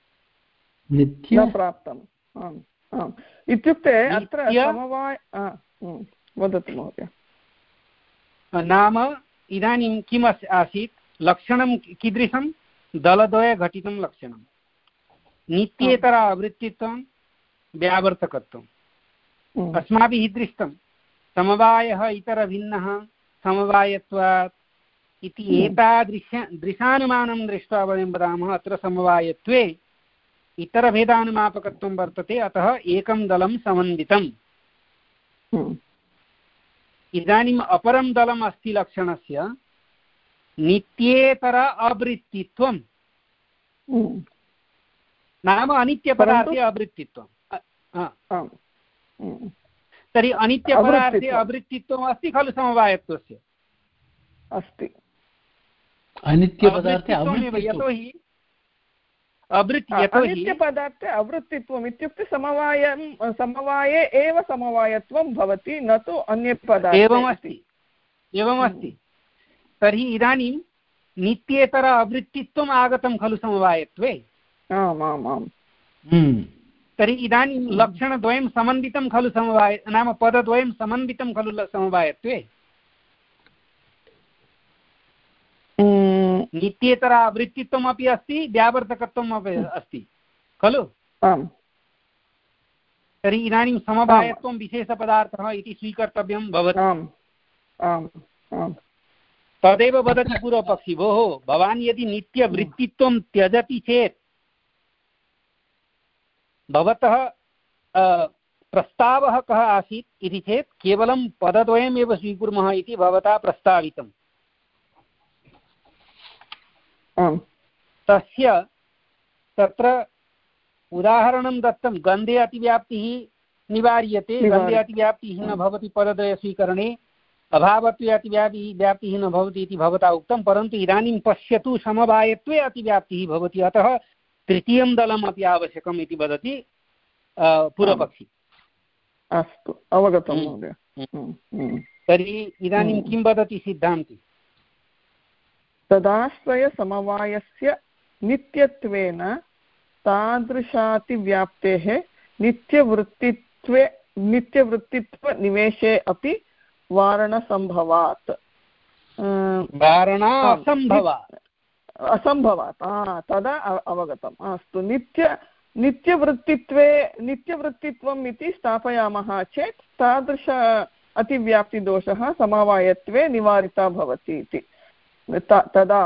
न प्राप्तम् आम् आम् इत्युक्ते अत्र समवाय वदतु महोदय नाम इदानीं किम् आसीत् लक्षणं कीदृशं दलद्वये घटितं लक्षणं नित्येतर आवृत्तित्वं व्यावर्तकत्वम् अस्माभिः दृष्टं समवायः इतरभिन्नः समवायत्वात् इति एतादृश दृशानुमानं दृष्ट्वा वयं वदामः अत्र समवायत्वे इतरभेदानुमापकत्वं वर्तते अतः एकं दलं समन्वितम् इदानीम् अपरं दलम् अस्ति लक्षणस्य नित्येतर अवृत्तित्वं नाम अनित्यपदार्थे अवृत्तित्वं तर्हि अनित्यपदार्थे अवृत्तित्वम् अस्ति खलु समवायत्वस्य अस्ति अनित्यपदार्थे यतोहि अनित्यपदार्थे अवृत्तित्वम् इत्युक्ते समवायं समवाये एव समवायत्वं भवति न तु अन्य पदार्थे एवमस्ति एवमस्ति तर्हि इदानीं नित्येतर अवृत्तित्वम् आगतं खलु समवायत्वे आम् आम् आम् तर्हि इदानीं लक्षणद्वयं समन्वितं खलु समवाय नाम पदद्वयं समन्वितं खलु समवायत्वे नित्येतर आवृत्तित्वमपि अस्ति व्यावर्तकत्वम् अपि अस्ति खलु तर्हि इदानीं समवायत्वं विशेषपदार्थः इति स्वीकर्तव्यं भवति तदेव वदति पूर्वपक्षी भोः भवान् यदि नित्यवृत्तित्वं त्यजति चेत् भवतः प्रस्तावः कः आसीत् इति चेत् केवलं पदद्वयमेव स्वीकुर्मः इति भवता प्रस्तावितम् तस्य तत्र उदाहरणं दत्तं गन्धे अतिव्याप्तिः निवार्यते गन्धे अतिव्याप्तिः न भवति पदद्वयस्वीकरणे अभावत्वे अतिव्याप्तिः व्याप्तिः न भवति इति भवता उक्तं परन्तु इदानीं पश्यतु समवायत्वे अतिव्याप्तिः भवति अतः तृतीयं दलम् अपि आवश्यकम् इति वदति पूर्वपक्षी अस्तु अवगतं महोदय तर्हि इदानीं किं वदति सिद्धान्ती तदाश्रयसमवायस्य नित्यत्वेन तादृशातिव्याप्तेः नित्यवृत्तित्वे नित्यवृत्तित्वनिवेशे अपि वारणसम्भवात् वारणासम्भवात् असम्भवात् तदा अवगतम् अस्तु नित्य नित्यवृत्तित्वे नित्यवृत्तित्वम् इति स्थापयामः चेत् तादृश अतिव्याप्तिदोषः समवायत्वे निवारिता भवति इति तदा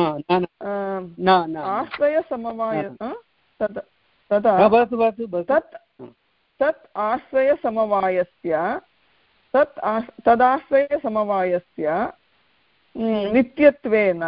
आश्रयसमवाय तदा तत् तत् आश्रयसमवायस्य तत् तदाश्रयसमवायस्य नित्यत्वेन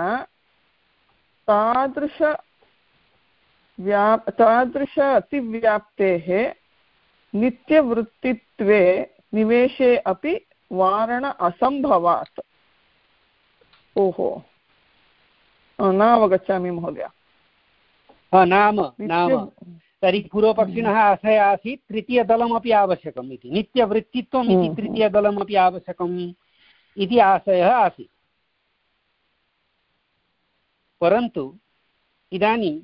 तादृश व्या तादृश अतिव्याप्तेः नित्यवृत्तित्वे निवेशे अपि वारण असम्भवात् ओहो न अवगच्छामि महोदय नाम नाम तर्हि पूर्वपक्षिणः आशयः आसीत् तृतीयदलमपि आवश्यकम् इति नित्यवृत्तित्वम् इति तृतीयदलमपि आवश्यकम् इति आशयः आसीत् परन्तु इदानीं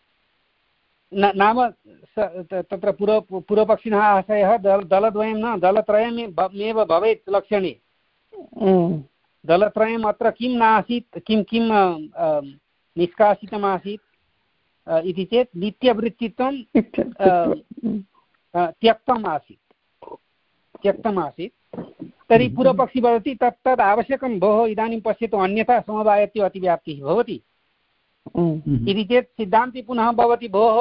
नाम तत्र पूर्व पूर्वपक्षिणः आशयः दल दलद्वयं न दलत्रयमेव भवेत् लक्षणे दलत्रयम् अत्र किं नासीत् किं किं निष्कासितमासीत् इति चेत् नित्यवृत्तित्वं त्यक्तम् आसीत् त्यक्तम् आसीत् तर्हि पूर्वपक्षी वदति तत् तद् आवश्यकं भोः इदानीं पश्यतु अन्यथा समवायत्वे अतिव्याप्तिः भवति इति चेत् सिद्धान्ति पुनः भवति भोः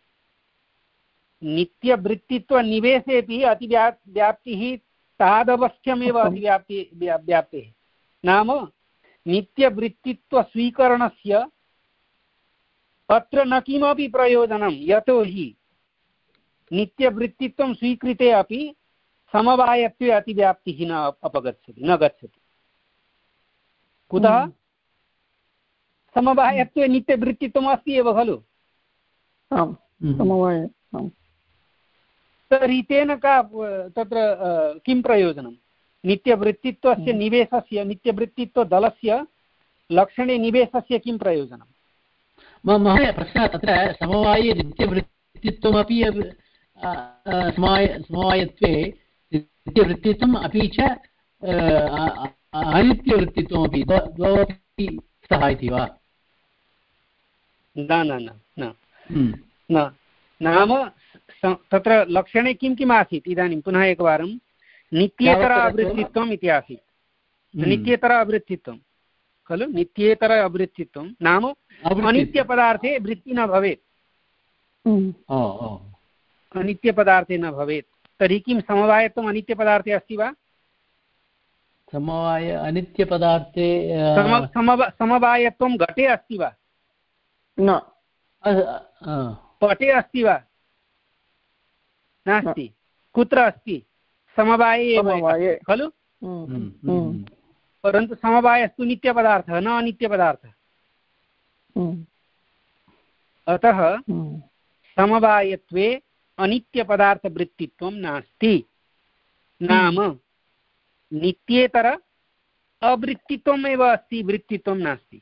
नित्यवृत्तित्वनिवेशेपि अतिव्या व्याप्तिः तादवस्थ्यमेव अतिव्याप्ति व्याप्तेः नाम नित्यवृत्तित्वस्वीकरणस्य अत्र न किमपि प्रयोजनं यतोहि नित्यवृत्तित्वं स्वीकृते अपि समवायत्वे अतिव्याप्तिः न अपगच्छति न गच्छति कुतः समवायत्वे नित्यवृत्तित्वम् अस्ति एव खलु समवाय तर्हि तेन का तत्र किं प्रयोजनं नित्यवृत्तित्वस्य निवेशस्य नित्यवृत्तित्वदलस्य लक्षणे निवेशस्य किं प्रयोजनं महोदय प्रश्नः तत्र समवाये नित्यवृत्तित्वमपि समवायत्वे नित्यवृत्तित्वम् अपि च अनित्यवृत्तित्वमपि द्वौ अपि स्तः इति वा न न न न नाम तत्र लक्षणे किं किम् आसीत् इदानीं पुनः एकवारं नित्येतर आवृत्तित्वम् इति आसीत् नित्येतर आवृत्तित्वं खलु नित्येतर आवृत्तित्वं नाम अनित्यपदार्थे वृत्ति न भवेत् अनित्यपदार्थे न भवेत् तर्हि किं समवायत्वम् अनित्यपदार्थे अस्ति वा समवाय अनित्यपदार्थे समवायत्वं घटे अस्ति वा न पटे अस्ति वा नास्ति कुत्र अस्ति समवाये एव खलु परन्तु समवायस्तु नित्यपदार्थः न अनित्यपदार्थः अतः समवायत्वे अनित्यपदार्थवृत्तित्वं नास्ति नाम नित्येतर अवृत्तित्वमेव अस्ति वृत्तित्वं नास्ति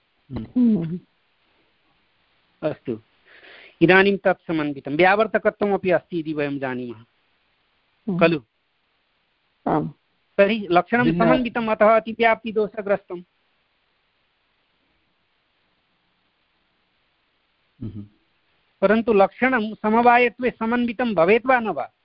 अस्तु इदानीं तत् समन्वितं व्यावर्तकत्वमपि अस्ति इति वयं जानीमः खलु तर्हि लक्षणं समन्वितम् अतः अतिव्याप्तिदोषग्रस्तम् परन्तु लक्षणं समवायत्वे समन्वितं भवेत् वा न वा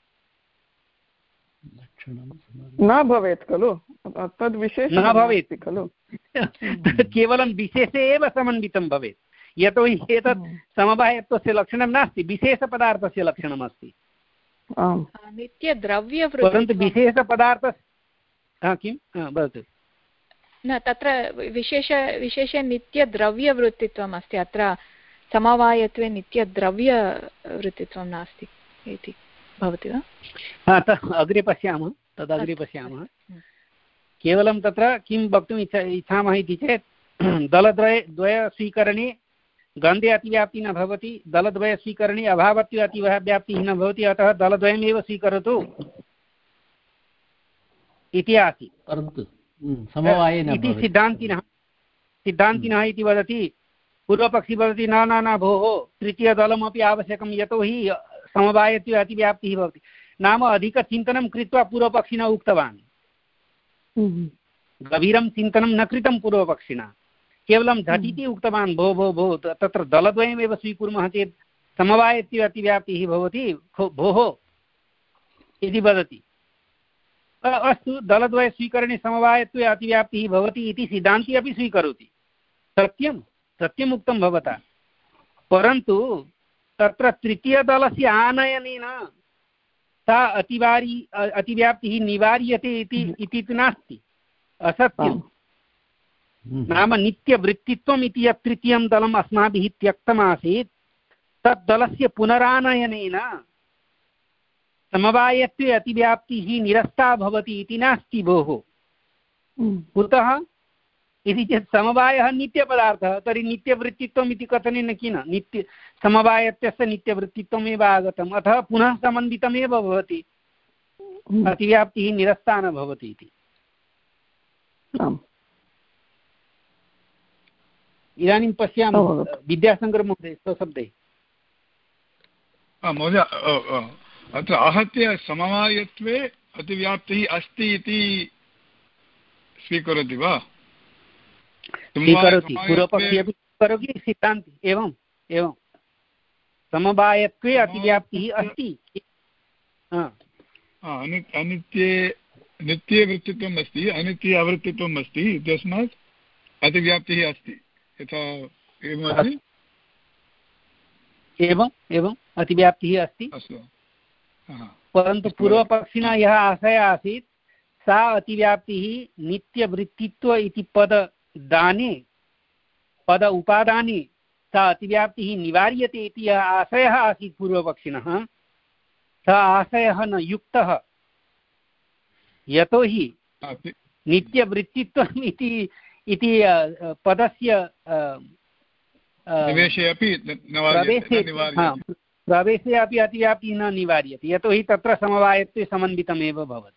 न भवेत् खलु तद् विशेषः न भवेत् खलु केवलं विशेषे एव समन्वितं भवेत् यतोहि एतत् समवायत्वस्य लक्षणं नास्ति विशेषपदार्थस्य लक्षणमस्ति नित्यद्रव्यवृत्तिः परन्तु विशेषपदार्थ किं वदतु न तत्र विशेष विशेषे नित्यद्रव्यवृत्तित्वम् अस्ति अत्र समवायत्वे नित्यद्रव्यवृत्तित्वं नास्ति इति भवति वा अग्रे पश्यामः तदग्रे पश्यामः केवलं तत्र किं वक्तुम् इच्छा इच्छामः इति चेत् दलद्वय द्वयस्वीकरणे गन्धे अतिव्याप्तिः न भवति दलद्वयस्वीकरणे अभावत्वे अतिव्याप्तिः न भवति अतः दलद्वयमेव स्वीकरोतु इति आसीत् परन्तु समवाये न इति सिद्धान्तिनः सिद्धान्तिनः इति वदति पूर्वपक्षी वदति न न न भोः तृतीयदलमपि आवश्यकं यतोहि समवायत्वे अतिव्याप्तिः भवति नाम अधिकचिन्तनं कृत्वा पूर्वपक्षिणा उक्तवान् गभीरं चिन्तनं न कृतं पूर्वपक्षिणा केवलं झटिति उक्तवान् भो भो भो तत्र दलद्वयमेव स्वीकुर्मः चेत् समवायत्वे अतिव्याप्तिः भवति भोः इति वदति अस्तु दलद्वयस्वीकरणे समवायत्वे अतिव्याप्तिः भवति इति सिद्धान्ती अपि स्वीकरोति सत्यं सत्यम् उक्तं भवता परन्तु तत्र तृतीयदलस्य आनयनेन सा अतिवारी अतिव्याप्तिः निवार्यते इति तु नास्ति असत्यं नाम नित्यवृत्तित्वम् इति यत् तृतीयं दलम् अस्माभिः त्यक्तमासीत् तत् दलस्य पुनरानयनेन समवायत्वे अतिव्याप्तिः निरस्ता भवति इति नास्ति भोः कुतः इति चेत् समवायः नित्यपदार्थः तर्हि नित्यवृत्तित्वम् इति कथनेन किं नित्य समवायत्वस्य नित्यवृत्तित्वमेव आगतम् अतः पुनः समन्वितमेव भवति अतिव्याप्तिः निरस्ता न भवति इति इदानीं पश्यामः विद्याशङ्करमहोदय स्वशब्दैः महोदय अत्र आहत्य समवायत्वे अतिव्याप्तिः अस्ति इति स्वीकरोति वा स्वीकरोति पूर्वपक्षी अपि स्वीकरोति सिद्धान्ति एवम् एवं समवायत्वे अतिव्याप्तिः अस्ति अनित्ये नित्ये वृत्तित्वम् अस्ति अनित्ये अवृत्तित्वम् अस्ति इत्यस्मात् अतिव्याप्तिः अस्ति यथा एवम् एवम् अतिव्याप्तिः अस्ति, परन्तु पूर्वपक्षिणा यः आशयः आसीत् सा अतिव्याप्तिः नित्यवृत्तित्व इति पददाने पद उपादाने सा अतिव्याप्तिः निवार्यते इति यः आशयः आसीत् पूर्वपक्षिणः, सः आशयः न युक्तः। यतोहि नित्यवृत्तित्वम् इति इति पदस्य प्रवेशे अपि प्रवेशे अपि अतिव्याप्तिः न निवार्यते, यतोहि तत्र समवायत्वे समन्वितमेव भवति।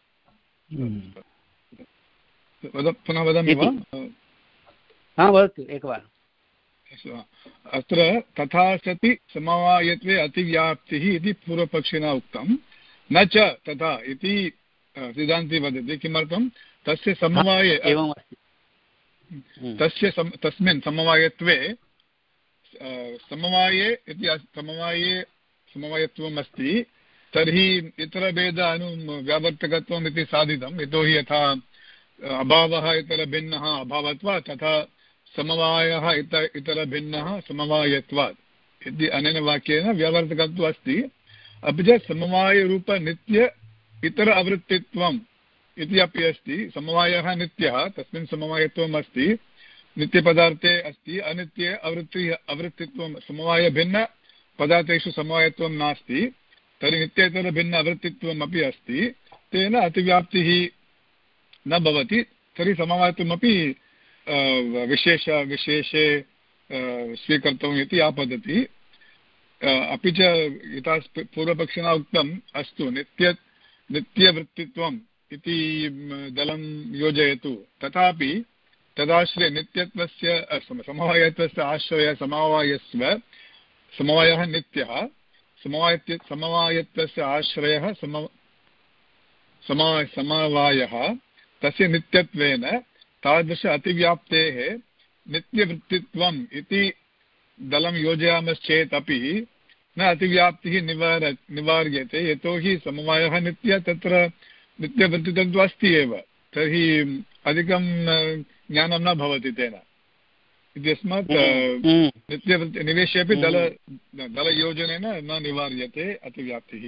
पुनः वदामि वा? हा, वदतु एकवारम्। अत्र तथा सति समवायत्वे अतिव्याप्तिः इति पूर्वपक्षिणा उक्तं, न च तथा इति सिद्धान्ती वदति। किमर्थं? तस्य समवाये तस्य तस्मिन् समवायत्वे समवाये इति समवाये समवायत्वम् अस्ति, तर्हि इतरभेद अनु व्यावर्तकत्वम् इति साधितं। यतोहि यथा अभावः इतरभिन्नः अभावत्वात् तथा समवायः इत इतरभिन्नः समवायत्वात् इति अनेन वाक्येन व्यावर्तकत्वम् अस्ति। अपि च समवायरूपनित्य इतर अवृत्तित्वम् इति अपि अस्ति। समवायः नित्यः, तस्मिन् समवायत्वम् अस्ति, नित्यपदार्थे अस्ति। अनित्ये अवृत्ति अवृत्तित्वं समवायभिन्नपदार्थेषु समवायत्वं नास्ति, तर्हि नित्येतरभिन्न अवृत्तित्वम् अपि अस्ति। तेन अतिव्याप्तिः न भवति, तर्हि समवायत्वमपि विशेष विशेषे स्वीकर्तव्यम् इति आपतति। अपि च यथा पूर्वपक्षिणा उक्तम्, अस्तु नित्य नित्यवृत्तित्वम् इति दलं योजयतु, तथापि तदाश्रये नित्यत्वस्य समवायत्वस्य आश्रयः समवायस्व समवायः नित्यः, समवायत्य समवायत्वस्य आश्रयः सम समा समवायः तस्य नित्यत्वेन तादृश अतिव्याप्तेः नित्यवृत्तित्वम् इति दलं योजयामश्चेत् अपि न अतिव्याप्तिः निवार निवार्यते, यतोहि समवायः नित्य, तत्र नित्यवृत्तित्वं तु अस्ति एव, तर्हि अधिकं ज्ञानं न भवति तेन इत्यस्मात् नित्यवृत्ति निवेशे अपि दल दलयोजनेन न निवार्यते अतिव्याप्तिः।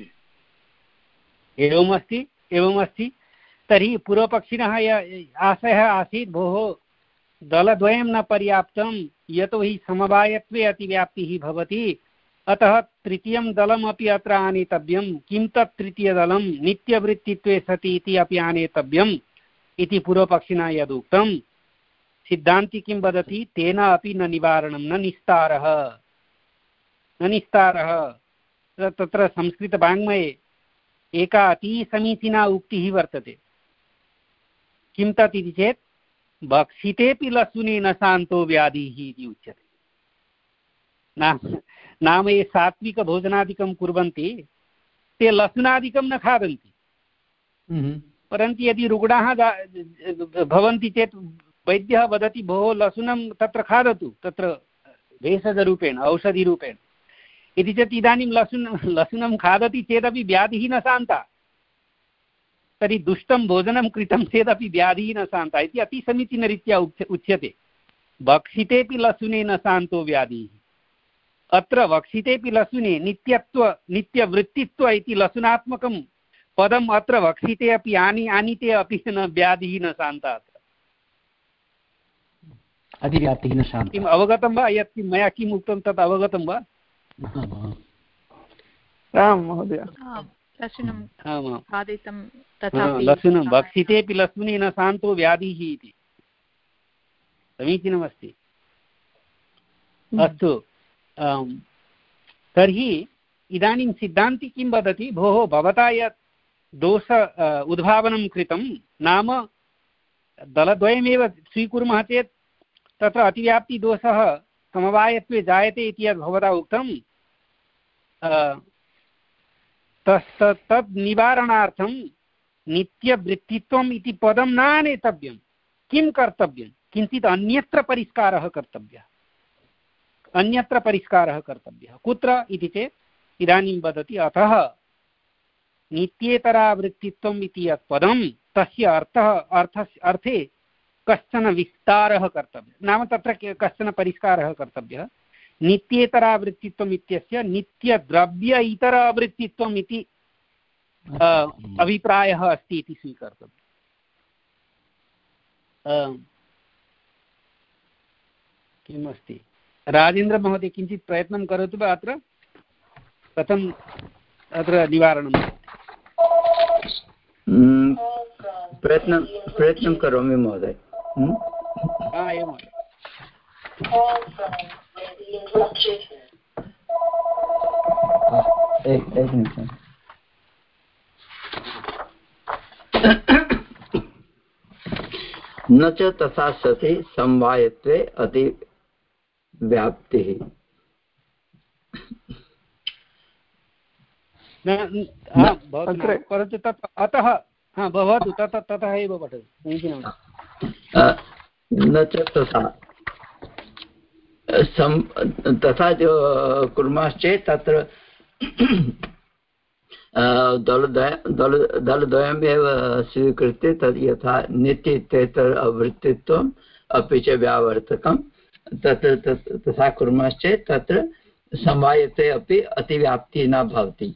एवमस्ति एवमस्ति तर्हि पूर्वपक्षिणः आशयः आसीत्, भोः दलद्वयं न पर्याप्तं, यतोहि समवायत्वे अतिव्याप्तिः भवति, अतः तृतीयं दलमपि अत्र आनेतव्यं। किं तत् तृतीयदलं? नित्यवृत्तित्वे सति इति अपि आनेतव्यम् इति पूर्वपक्षिणा यदुक्तं, सिद्धान्ती किं वदति? तेन अपि न निवारणं, न निस्तारः न निस्तारः तत्र संस्कृतवाङ्मये एका अति समीचीना उक्तिः वर्तते। किं तत् इति चेत्, भक्षितेऽपि लसुने न शान्तो व्याधिः इति उच्यते। नाम नाम ये सात्विकभोजनादिकं कुर्वन्ति ते लसुनादिकं न खादन्ति, परन्तु यदि रुग्णाः भवन्ति चेत् वैद्यः वदति, भोः लसुनं तत्र खादतु, तत्र भेषजरूपेण औषधिरूपेण इति चेत् इदानीं लसुन लसुनं खादति चेदपि व्याधिः न शान्ता, तर्हि दुष्टं भोजनं कृतं चेदपि व्याधिः न शान्ता इति अतिसमीचीनरीत्या उच्यते। भक्षितेऽपि लसुने न शान्तो व्याधिः। अत्र वक्षितेऽपि लसुने नित्यत्व नित्यवृत्तित्व इति लसुनात्मकं पदम् अत्र वक्षिते अपि आनि आनीते अपि न व्याधिः न शान्ता। अत्र अतिव्याप्तिः न शान्ता। किम् अवगतं वा? यत् मया किम् उक्तं तत् अवगतं वा? आं महोदय। लसुनं भक्षितेऽपि लसुने न शान्तो व्याधिः इति समीचीनमस्ति। अस्तु, तर्हि इदानीं सिद्धान्ती किं वदति? भोः भवता यत् दोष उद्भावनं कृतं, नाम दलद्वयमेव स्वीकुर्मः चेत् तत्र अतिव्याप्तिदोषः समवायत्वे जायते इति यद् भवता उक्तं, तत् तद् निवारणार्थं नित्यवृत्तित्वम् इति पदं न आनेतव्यं। किं कर्तव्यं? किञ्चित् अन्यत्र परिष्कारः कर्तव्यः अन्यत्र परिष्कारः कर्तव्यः कुत्र इति चेत् इदानीं वदति, अतः नित्येतरावृत्तित्वम् इति यत् पदं, तस्य अर्थः अर्थस्य अर्थे कश्चन विस्तारः कर्तव्यः, नाम तत्र कश्चन परिष्कारः कर्तव्यः। नित्येतरावृत्तित्वम् इत्यस्य नित्यद्रव्य इतरावृत्तित्वम् इति अभिप्रायः अस्ति इति स्वीकर्तव्यम्। किम् अस्ति राजेन्द्रमहोदय, किञ्चित् प्रयत्नं करोतु वा अत्र कथम् अत्र निवारणं? प्रयत्नं प्रयत्नं करोमि महोदय। एवम् एकनिमिषम्। न च तथा सति समवायत्वे अतिव्याप्तिः। परन्तु तत् अतः भवतु ततः ततः एव पठतु। न च तथा सम तथा जो कुर्मश्चेत् तत्र दलद्वय दल दलद्वयमेव स्वीकृत्य तद् यथा नित्य इत्येतर अवृत्तित्वम् अपि च व्यावर्तकं तत्र तथा कुर्मश्चेत् तत्र समवायते अपि अतिव्याप्तिः न भवति।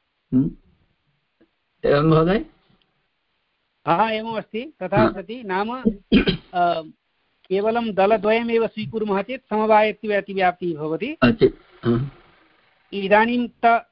एवं महोदय? हा एवमस्ति। तथा सति नाम केवलं दलद्वयमेव स्वीकुर्मः चेत् समवायत्वे अतिव्याप्तिः भवति। इदानीं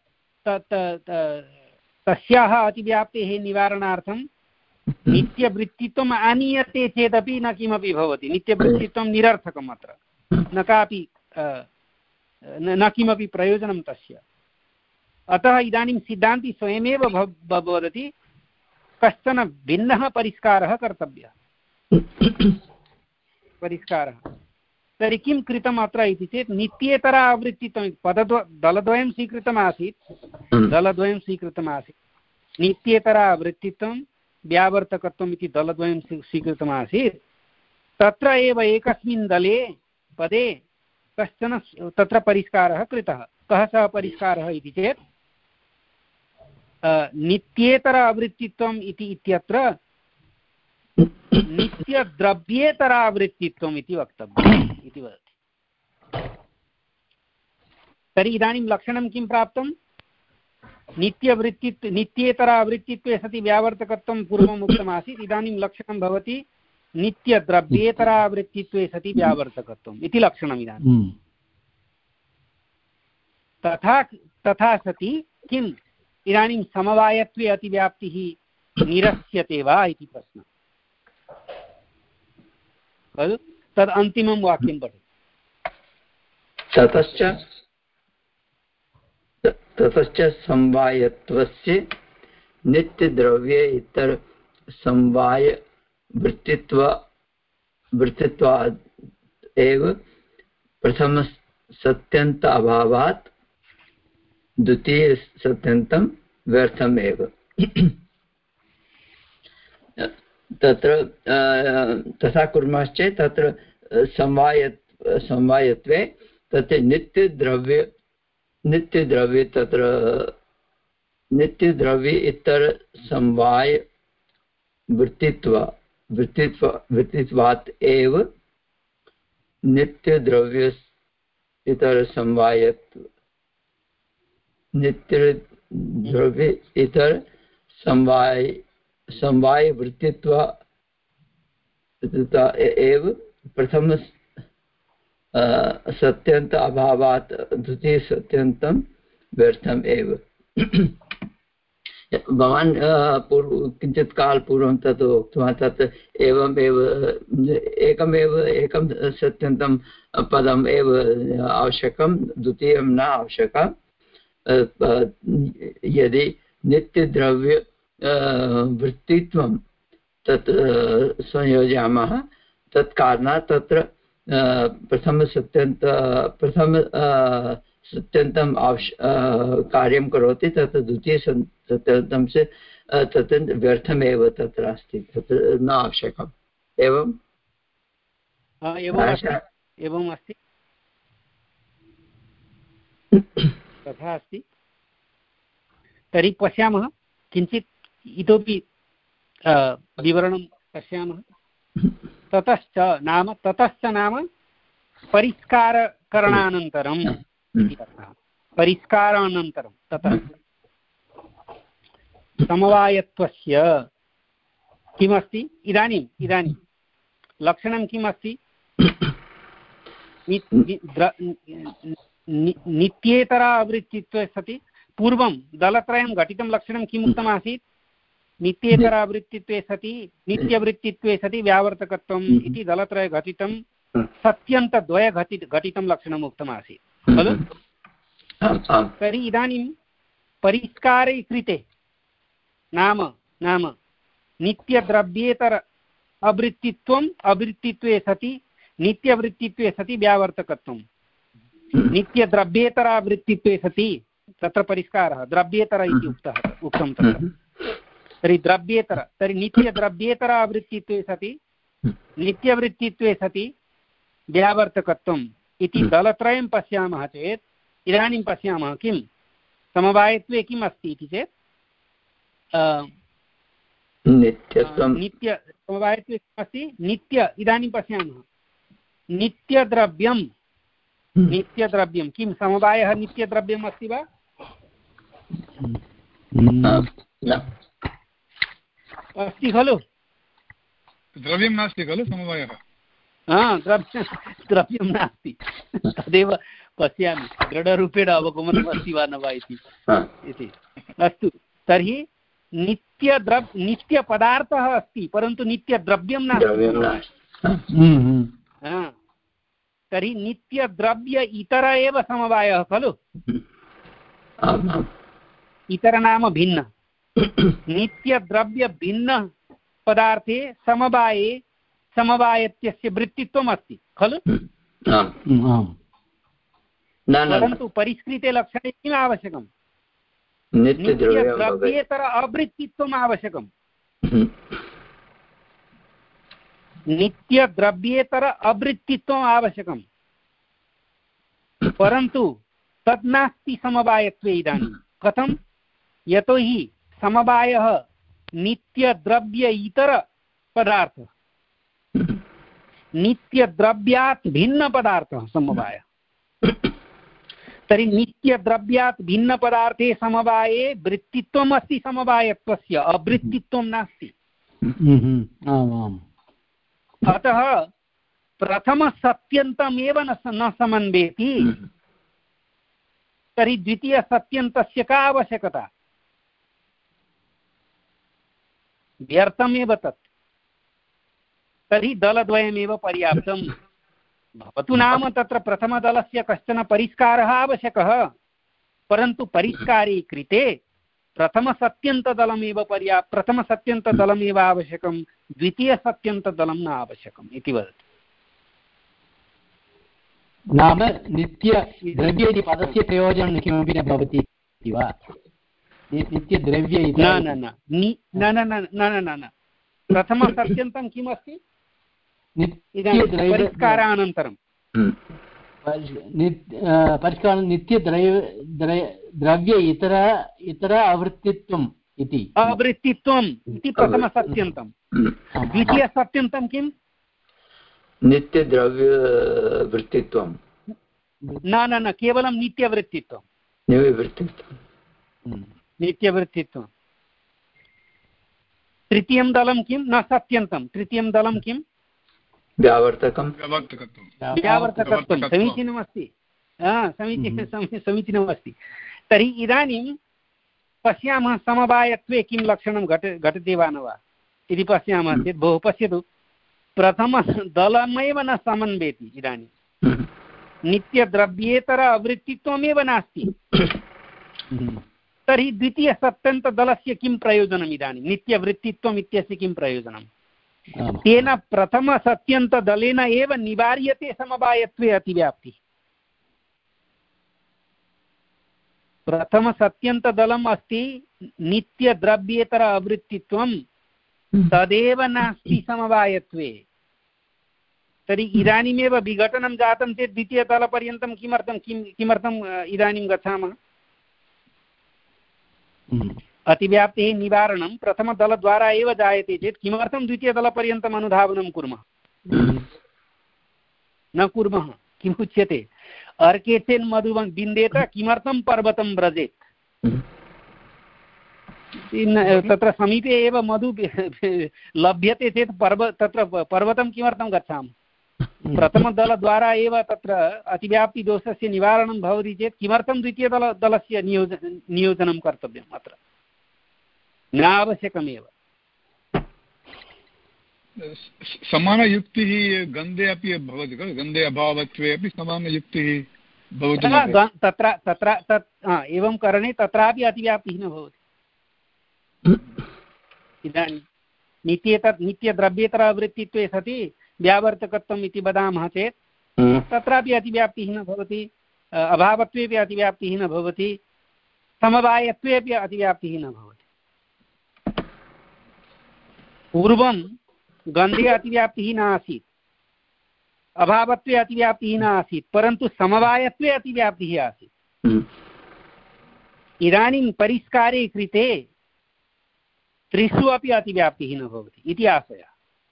तस्याः अतिव्याप्तेः निवारणार्थं नित्यवृत्तित्वम् आनीयते चेदपि न किमपि भवति। नित्यवृत्तित्वं निरर्थकम्, अत्र न कापि न किमपि प्रयोजनं तस्य। अतः इदानीं सिद्धान्ती स्वयमेव वदति कश्चन भिन्नः परिष्कारः कर्तव्यः। परिष्कारः तर्हि किं कृतम् अत्र इति चेत् नित्येतर आवृत्तित्वं पदद्व दलद्वयं स्वीकृतमासीत् दलद्वयं स्वीकृतमासीत् नित्येतर आवृत्तित्वं व्यावर्तकत्वम् इति दलद्वयं स्वीकृतमासीत्। तत्र एव एकस्मिन् दले पदे कश्चन तत्र परिष्कारः कृतः। कः सः परिष्कारः इति चेत् नित्येतर आवृत्तित्वम् इति इत्यत्र नित्यद्रव्येतरावृत्तित्वम् इति वक्तव्यम् इति वदति। तर्हि इदानीं लक्षणं किं प्राप्तं? नित्यवृत्तित्व नित्येतरावृत्तित्वे सति व्यावर्तकत्वं पूर्वम् उक्तमासीत्। इदानीं लक्षणं भवति नित्यद्रव्येतरावृत्तित्वे सति व्यावर्तकत्वम् इति लक्षणम् इदानीं। तथा तथा सति किम् इदानीं समवायत्वे अतिव्याप्तिः निरस्यते वा इति प्रश्नः खलु। तद् अन्तिमं वाक्यं पठतु। ततश्च ततश्च समवायत्वस्य नित्यद्रव्ये इतर समवाय वृत्तित्व वृत्तित्वात् एव प्रथम सत्यन्त अभावात् द्वितीय सत्यन्तं व्यर्थमेव। तत्र तथा कुर्मश्चेत् तत्र समवाय समवायत्वे तत्र नित्यद्रव्य नित्यद्रव्ये तत्र नित्यद्रव्ये इतर समवाय वृत्तित्व वृत्तित्व वृत्तित्वात् एव नित्यद्रव्य इतर समवायत्व नित्यद्रव्ये इतर समवाय समवाय वृत्तित्व एव प्रथम सत्यन्त अभावात् द्वितीय सत्यन्तं व्यर्थम् एव। भवान् पूर्व किञ्चित् काल पूर्वं तत् उक्तवान् तत् एवमेव एकमेव एकं सत्यन्तं पदम् एव आवश्यकं, द्वितीयं न आवश्यकं। यदि नित्यद्रव्य वृत्तित्वं तत् संयोजयामः तत् कारणात् तत्र प्रथम सत्यन्त प्रथम सत्यन्तम् आवश् कार्यं करोति, तत् द्वितीय सत्यन्तं से तत् व्यर्थमेव तत्र अस्ति, तत्र न आवश्यकम्। एवं एवम् अस्ति, तथा अस्ति। तर्हि पश्यामः, किञ्चित् इतोपि विवरणं पश्यामः। ततश्च नाम ततश्च नाम परिष्कारकरणानन्तरम् इति अर्थः। परिष्कारानन्तरं ततः समवायत्वस्य किमस्ति इदानीम् इदानीं लक्षणं किम् अस्ति? नित्येतरा आवृत्तित्वे सति पूर्वं दलत्रयं घटितं लक्षणं किम् उक्तमासीत्? नित्येतरावृत्तित्वे सति नित्यवृत्तित्वे सति व्यावर्तकत्वम् इति दलत्रय घटितं सत्यन्तद्वय घटि घटितं लक्षणम् उक्तमासीत् खलु? तर्हि इदानीं परिष्कारे कृते नाम नाम नित्यद्रव्येतर अवृत्तित्वम् अवृत्तित्वे सति नित्यवृत्तित्वे सति व्यावर्तकत्वं नित्यद्रव्येतरावृत्तित्वे सति तत्र परिष्कारः द्रव्येतर इति उक्तः उक्तं तत्र। तर्हि द्रव्येतर तर्हि नित्यद्रव्येतरावृत्तित्वे सति नित्यवृत्तित्वे सति व्यावर्तकत्वम् इति दलत्रयं पश्यामः चेत् इदानीं पश्यामः किं समवायत्वे किम् अस्ति इति चेत् नित्यत्वं नित्य समवायत्वे किम् अस्ति? नित्य इदानीं पश्यामः नित्यद्रव्यं नित्यद्रव्यं किं समवायः नित्यद्रव्यम् अस्ति वा? अस्ति खलु? द्रव्यं नास्ति खलु समवायः? हा द्रव्यं द्रव्यं नास्ति तदेव पश्यामि दृढरूपेण अवगमनम् अस्ति वा न वा इति। अस्तु तर्हि नित्यद्रव् नित्यपदार्थः अस्ति परन्तु नित्यद्रव्यं नास्ति। तर्हि नित्यद्रव्य इतर एव समवायः खलु? इतर नाम भिन्न। नित्यद्रव्य भिन्न पदार्थे समवाये समवायत्यस्य वृत्तित्वम् अस्ति खलु? परन्तु परिष्कृते लक्षणे किम् आवश्यकं? नित्यद्रव्येतर अवृत्तित्वम् आवश्यकम्। नित्यद्रव्येतर अवृत्तित्वम् आवश्यकम् परन्तु तद् नास्ति समवायत्वे इदानीं। कथं? यतोहि समवायः नित्यद्रव्य इतर पदार्थः नित्यद्रव्यात् भिन्नपदार्थः समवायः। तर्हि नित्यद्रव्यात् भिन्नपदार्थे समवाये वृत्तित्वम् अस्ति समवायत्वस्य अवृत्तित्वं नास्ति। अतः प्रथमसत्यन्तमेव न न समन्वेति तर्हि द्वितीयसत्यन्तस्य का आवश्यकता? व्यर्थमेव तत्। तर्हि दलद्वयमेव पर्याप्तं भवतु। नाम तत्र प्रथमदलस्य कश्चन परिष्कारः आवश्यकः परन्तु परिष्कारे कृते प्रथमसत्यन्तदलमेव पर्या प्रथमसत्यन्तदलमेव आवश्यकं द्वितीयसत्यन्तदलं न आवश्यकम् इति वदति। नाम नित्यद्रव्य इति पदस्य प्रयोजनं किमपि न भवति इति वा? नित्यद्रव्य इति न न न न न न प्रथमसत्यन्तं किम् अस्ति? परिष्कारानन्तरं परिष्कारं नित्यद्रव्य द्रव्य इतर इतर अवृत्तित्वम् इति अवृत्तित्वम् इति प्रथमसत्यन्तं। द्वितीयसत्यन्तं किम्? नित्यद्रव्यवृत्तित्वं। न न न केवलं नित्यवृत्तित्वं। नित्यवृत्तित्वं। तृतीयं दलं किं? न सत्यन्तं। तृतीयं दलं किं? व्यावर्तकं। व्यावर्तकत्वं। समीचीनमस्ति। समीचीनं समीचीनमस्ति। तर्हि इदानीं पश्यामः समवायत्वे किं लक्षणं घट घटति वा न वा इति पश्यामः चेत् भोः पश्यतु प्रथमदलमेव न समन्वेति। इदानीं नित्यद्रव्येतर अवृत्तित्वमेव नास्ति तर्हि द्वितीयसत्यन्तदलस्य किं प्रयोजनम्? इदानीं नित्यवृत्तित्वम् इत्यस्य किं प्रयोजनं? तेन प्रथमसत्यन्तदलेन एव निवार्यते समवायत्वे अतिव्याप्तिः। प्रथमसत्यन्तदलम् अस्ति नित्यद्रव्येतर अवृत्तित्वं तदेव नास्ति समवायत्वे। तर्हि इदानीमेव विघटनं जातं चेत् द्वितीयदलपर्यन्तं किमर्थं किं किमर्थम् इदानीं गच्छामः? अतिव्याप्तेः निवारणं प्रथमदलद्वारा एव जायते चेत् किमर्थं द्वितीयदलपर्यन्तम् अनुधावनं कुर्मः? न कुर्मः किम् उच्यते अर्केचेन् मधुवं विन्देत किमर्थं पर्वतं व्रजेत् तत्र समीपे एव मधु लभ्यते चेत् पर्व तत्र पर्वतं किमर्थं गच्छामः प्रथमदलद्वारा एव तत्र अतिव्याप्तिदोषस्य निवारणं भवति चेत् किमर्थं द्वितीयदल दलस्य नियोज नियोजनं कर्तव्यम् अत्र न आवश्यकमेव समानयुक्तिः गन्धे अपि भवति खलु गन्धे अभावत्वे अपि समानयुक्तिः भवति तत्र तत्र तत् एवं करणे तत्रापि अतिव्याप्तिः न भवति इदानीं नित्येतत् नित्यद्रव्येतरवृत्तित्वे सति व्यावर्तकत्वम् इति वदामः चेत् तत्रापि अतिव्याप्तिः न भवति अभावत्वेपि अतिव्याप्तिः न भवति समवायत्वेपि अतिव्याप्तिः न भवति पूर्वं गन्धे अतिव्याप्तिः न आसीत् अभावत्वे अतिव्याप्तिः न आसीत् परन्तु समवायत्वे अतिव्याप्तिः आसीत् इदानीं परिष्कारे कृते त्रिषु अपि अतिव्याप्तिः न भवति इति आशयः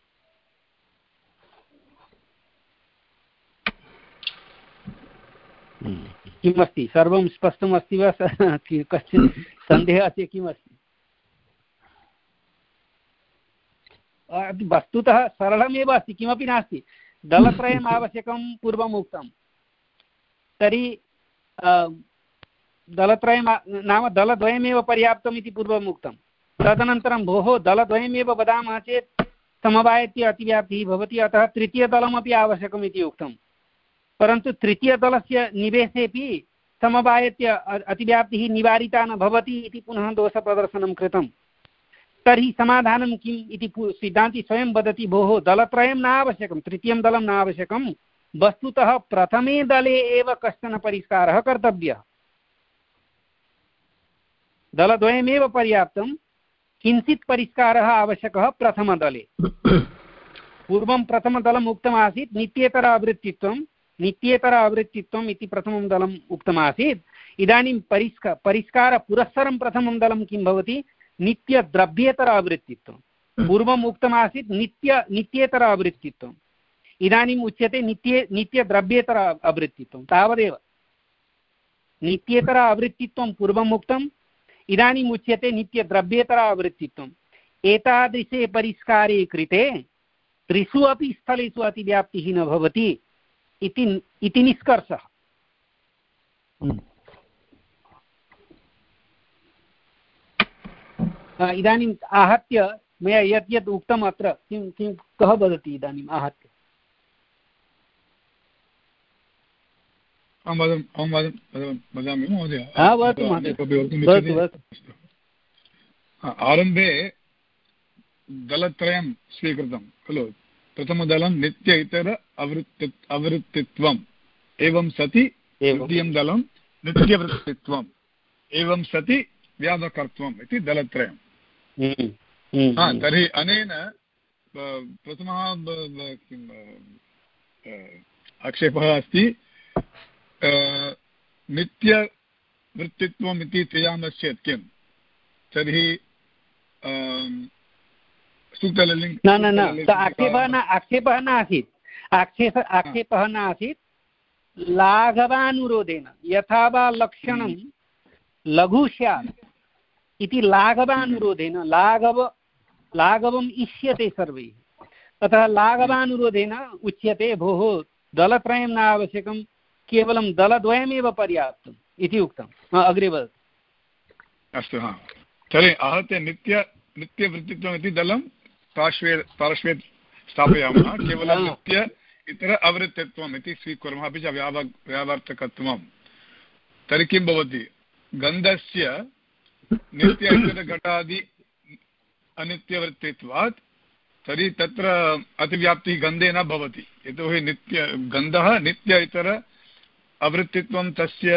किम् अस्ति सर्वं स्पष्टमस्ति वा कश्चित् सन्देहः अस्ति किम् अस्ति वस्तुतः सरलमेव अस्ति किमपि नास्ति दलत्रयम् आवश्यकं पूर्वम् उक्तं तर्हि दलत्रयं नाम दलद्वयमेव पर्याप्तम् इति पूर्वम् उक्तं तदनन्तरं भोः दलद्वयमेव वदामः चेत् समवायत्वे अतिव्याप्तिः भवति अतः तृतीयदलमपि आवश्यकम् इति उक्तं परन्तु तृतीयदलस्य निवेशेपि समवायत्वे अतिव्याप्तिः निवारिता न भवति इति पुनः दोषप्रदर्शनं कृतं तर्हि समाधानं किम् इति सिद्धान्ती स्वयं वदति भोः दलत्रयं न आवश्यकं तृतीयं दलं न आवश्यकं वस्तुतः प्रथमे दले एव कश्चन परिष्कारः कर्तव्यः दलद्वयमेव पर्याप्तं किञ्चित् परिष्कारः आवश्यकः प्रथमदले पूर्वं प्रथमदलम् उक्तमासीत् नित्येतर आवृत्तित्वं नित्येतर आवृत्तित्वम् इति प्रथमं दलम् उक्तमासीत् इदानीं परिष्कार परिष्कारपुरस्सरं प्रथमं दलं किं भवति नित्यद्रव्येतर आवृत्तित्वं पूर्वम् उक्तमासीत् नित्य नित्येतर आवृत्तित्वम् इदानीम् उच्यते नित्ये नित्यद्रव्येतर आवृत्तित्वं तावदेव नित्येतर आवृत्तित्वं पूर्वम् उक्तम् इदानीम् उच्यते नित्यद्रव्येतर आवृत्तित्वम् एतादृशे परिष्कारे कृते त्रिषु अपि स्थलेषु अतिव्याप्तिः न भवति इति इति निष्कर्षः इदानीम् आहत्य मया यत् यत् उक्तम् अत्र किं किं कः वदति इदानीम् आहत्य वदामि महोदय आरम्भे दलत्रयं स्वीकृतं खलु प्रथमदलं नित्य इतर अवृत्ति अवृत्तित्वम् एवं सति द्वितीयं दलं नित्यवृत्तित्वम् एवं सति व्यापकत्वम् इति दलत्रयम् तर्हि अनेन प्रथमः आक्षेपः अस्ति नित्यवृत्तित्वम् इति त्यजामश्चेत् किं तर्हि सूक्तलिङ्ग् न न न आक्षेपः न आक्षेपः न आसीत् आक्षेप आक्षेपः न आसीत् लाघवानुरोधेन यथा वा लक्षणं लघु स्यात् इति लाघवानुरोधेन लाघव लाघवम् इष्यते सर्वैः ततः लाघवानुरोधेन उच्यते भोः दलत्रयं न आवश्यकं केवलं दलद्वयमेव पर्याप्तम् इति उक्तम् अग्रे वदतु अस्तु हा तर्हि आहत्य नित्य नित्यवृत्तित्वम् इति दलं पार्श्वे पार्श्वे स्थापयामः केवलं नित्य इतर अवृत्तित्वम् इति स्वीकुर्मः अपि च व्याव व्यावर्तकत्वं तर्हि किं भवति गन्धस्य नित्य इतरघटादि अनित्यवृत्तित्वात् तर्हि तत्र अतिव्याप्तिः गन्धे न भवति यतोहि नित्य गन्धः नित्य इतर अवृत्तित्वं तस्य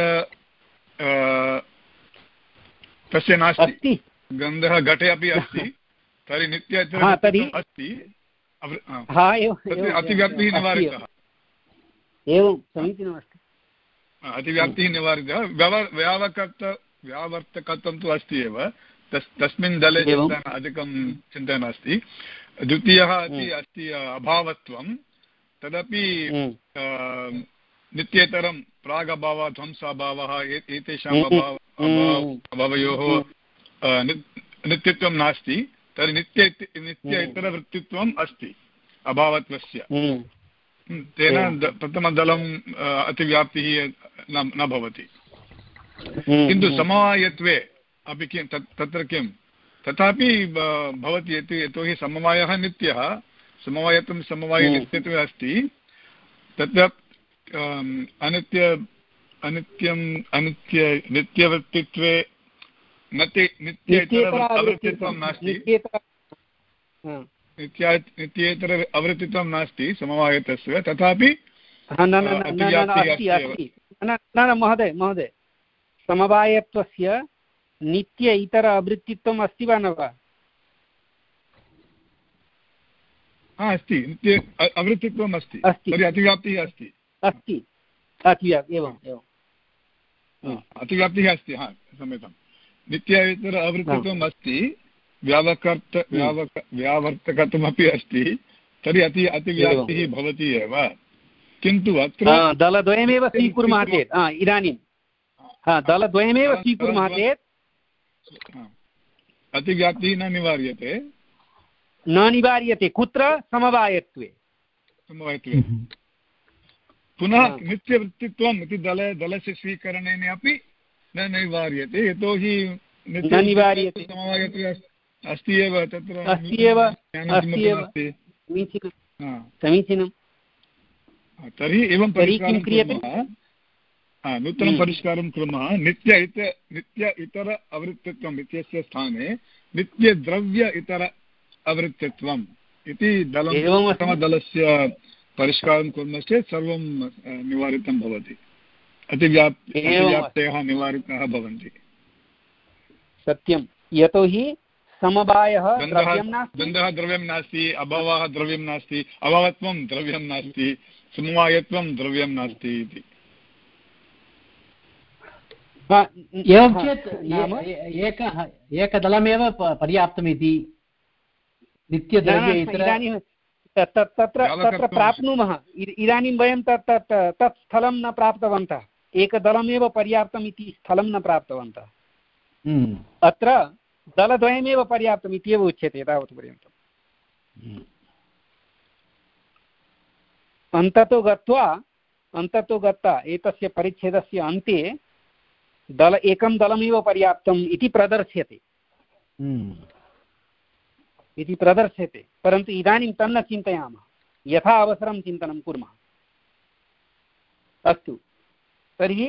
तस्य नास्ति गन्धः घटे अपि अस्ति तर्हि नित्य इतर अस्ति अतिव्याप्तिः निवारितः एवं समीचीनमस्ति अतिव्याप्तिः निवारितः व्यावकर्त व्यावर्तकत्वं तु अस्ति एव तस् तस्मिन् दले चिन्तन अधिकं चिन्ता नास्ति द्वितीयः अपि अस्ति अभावत्वं, तदपि नित्येतरं प्रागभावः ध्वंसाभावः एतेषाम् अभाव अभावयोः नित्यत्वं नास्ति, तर्हि नित्य नित्य इतरवृत्तित्वम् अस्ति अभावत्वस्य। तेन प्रथमदलम् अतिव्याप्तिः न भवति। किन्तु समवायत्वे अपि किं तत्र किं तथापि भवति, यतोहि समवायः नित्यः, समवायत्वं समवाये नित्यत्वे अस्ति, तत्र अनित्य अनित्यम् अनित्य नित्यवृत्तित्वे नति नित्येतरवृत्तित्वं नास्ति, नित्येतर अवृत्तित्वं नास्ति समवायतस्य, तथापि महोदय महोदय समवायत्वस्य नित्य इतर अवृत्तित्वम् अस्ति वा न वा? अस्ति, नित्य अवृत्तित्वम् अस्ति, तर्हि अतिव्याप्तिः अस्ति अस्ति अतिव्याप्ति एवम् एवम् अतिव्याप्तिः अस्ति। हा क्षम्यतां, नित्य इतर अवृत्तित्वम् अस्ति, व्यावकर्त व्यावक व्यावर्तकत्वमपि अस्ति, तर्हि अति अतिव्याप्तिः भवति एव। किन्तु अत्र दलद्वयमेव स्वीकुर्मः चेत् इदानीं दलद्वयमेव स्वीकुर्मः चेत् अतिव्याप्तिः न निवार्यते न निवार्यते कुत्र? समवायत्वे। समवायत्वे पुनः नित्यवृत्तित्वम् इति दले दलस्य स्वीकरणेन अपि न निवार्यते, यतोहि न निवार्यते, समवायत्वे अस्ति एव, तत्र अस्ति एव समीचीनं। तर्हि एवं परिष्कारं कुर्मः, नूतनं परिष्कारं कुर्मः। नित्य इत नित्य इतर अवृत्तित्वम् इत्यस्य स्थाने नित्यद्रव्य इतर अवृत्तित्वम् इति दलं प्रथमदलस्य परिष्कारं कुर्मश्चेत् सर्वं निवारितं भवति, अतिव्याप् अतिव्याप्तयः निवारिताः भवन्ति। सत्यं, यतोहि समवायः द्रव्यं नास्ति, द्वन्द्वः द्रव्यं नास्ति, अभावः द्रव्यं नास्ति, अभावत्वं द्रव्यं नास्ति, समवायत्वं द्रव्यं नास्ति इति। एवं चेत् एकः एकदलमेव पर्याप्तमिति नित्यद्रव्ये इदानीं तत्र तत्र प्राप्नुमः। इदानीं वयं तत् तत् तत् स्थलं न प्राप्तवन्तः, एकदलमेव पर्याप्तम् इति स्थलं न प्राप्तवन्तः। अत्र दलद्वयमेव पर्याप्तम् इत्येव उच्यते तावत् पर्यन्तम्। अन्ततो गत्वा अन्ततो गत्वा एतस्य परिच्छेदस्य अन्ते दल एकं दलमेव पर्याप्तम् इति प्रदर्श्यते इति प्रदर्श्यते परन्तु इदानीं तन्न चिन्तयामः, यथा अवसरं चिन्तनं कुर्मः। अस्तु, तर्हि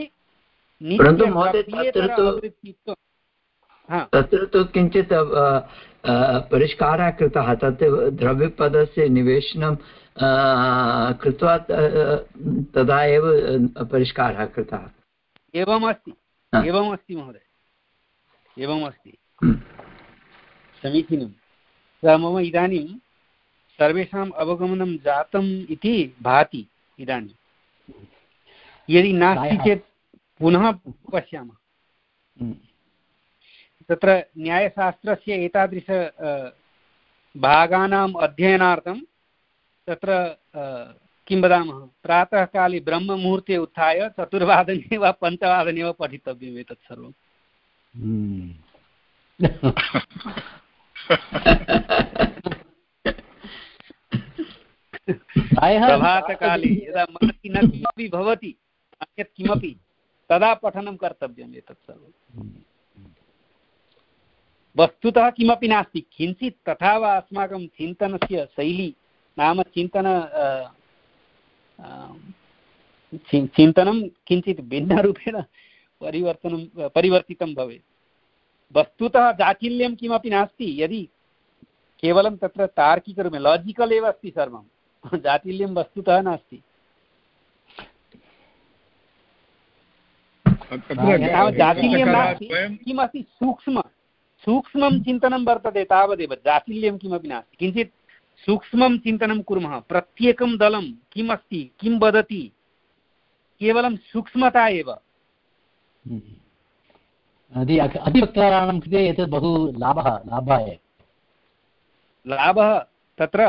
तत्र तु किञ्चित् परिष्कारः कृतः, तत् द्रव्यपदस्य निवेशनं कृत्वा तदा एव परिष्कारः कृतः। एवमस्ति एवमस्ति महोदय, एवमस्ति, समीचीनं। मम इदानीं सर्वेषाम् अवगमनं जातम् इति भाति। इदानीं यदि नास्ति चेत् पुनः पश्यामः। तत्र न्यायशास्त्रस्य एतादृश भागानाम् अध्ययनार्थं तत्र किं वदामः, प्रातःकाले ब्रह्ममुहूर्ते उत्थाय चतुर्वादने वा पञ्चवादने वा पठितव्यम् एतत् सर्वं। प्रभातकाले यदा मनसि न किमपि भवति अन्यत् किमपि, तदा पठनं कर्तव्यम् एतत् सर्वं। वस्तुतः किमपि नास्ति, किञ्चित् तथा वा अस्माकं चिन्तनस्य शैली नाम चिन्तन चिन्तनं किञ्चित् भिन्नरूपेण परिवर्तनं परिवर्तितं भवेत्। वस्तुतः जाचिल्यं किमपि नास्ति, यदि केवलं तत्र तार्किकरूपेण लाजिकल् एव अस्ति सर्वं, जाचिल्यं वस्तुतः नास्ति। जाचिल्यं नास्ति, किमस्ति सूक्ष्म सूक्ष्मं चिन्तनं वर्तते तावदेव, जाचिल्यं किमपि नास्ति। किञ्चित् सूक्ष्मं चिन्तनं कुर्मः, प्रत्येकं दलं किम् अस्ति, किं वदति, केवलं सूक्ष्मता एव। अधिवक्ताराणां कृते एतत् बहु लाभः लाभाय लाभः तत्र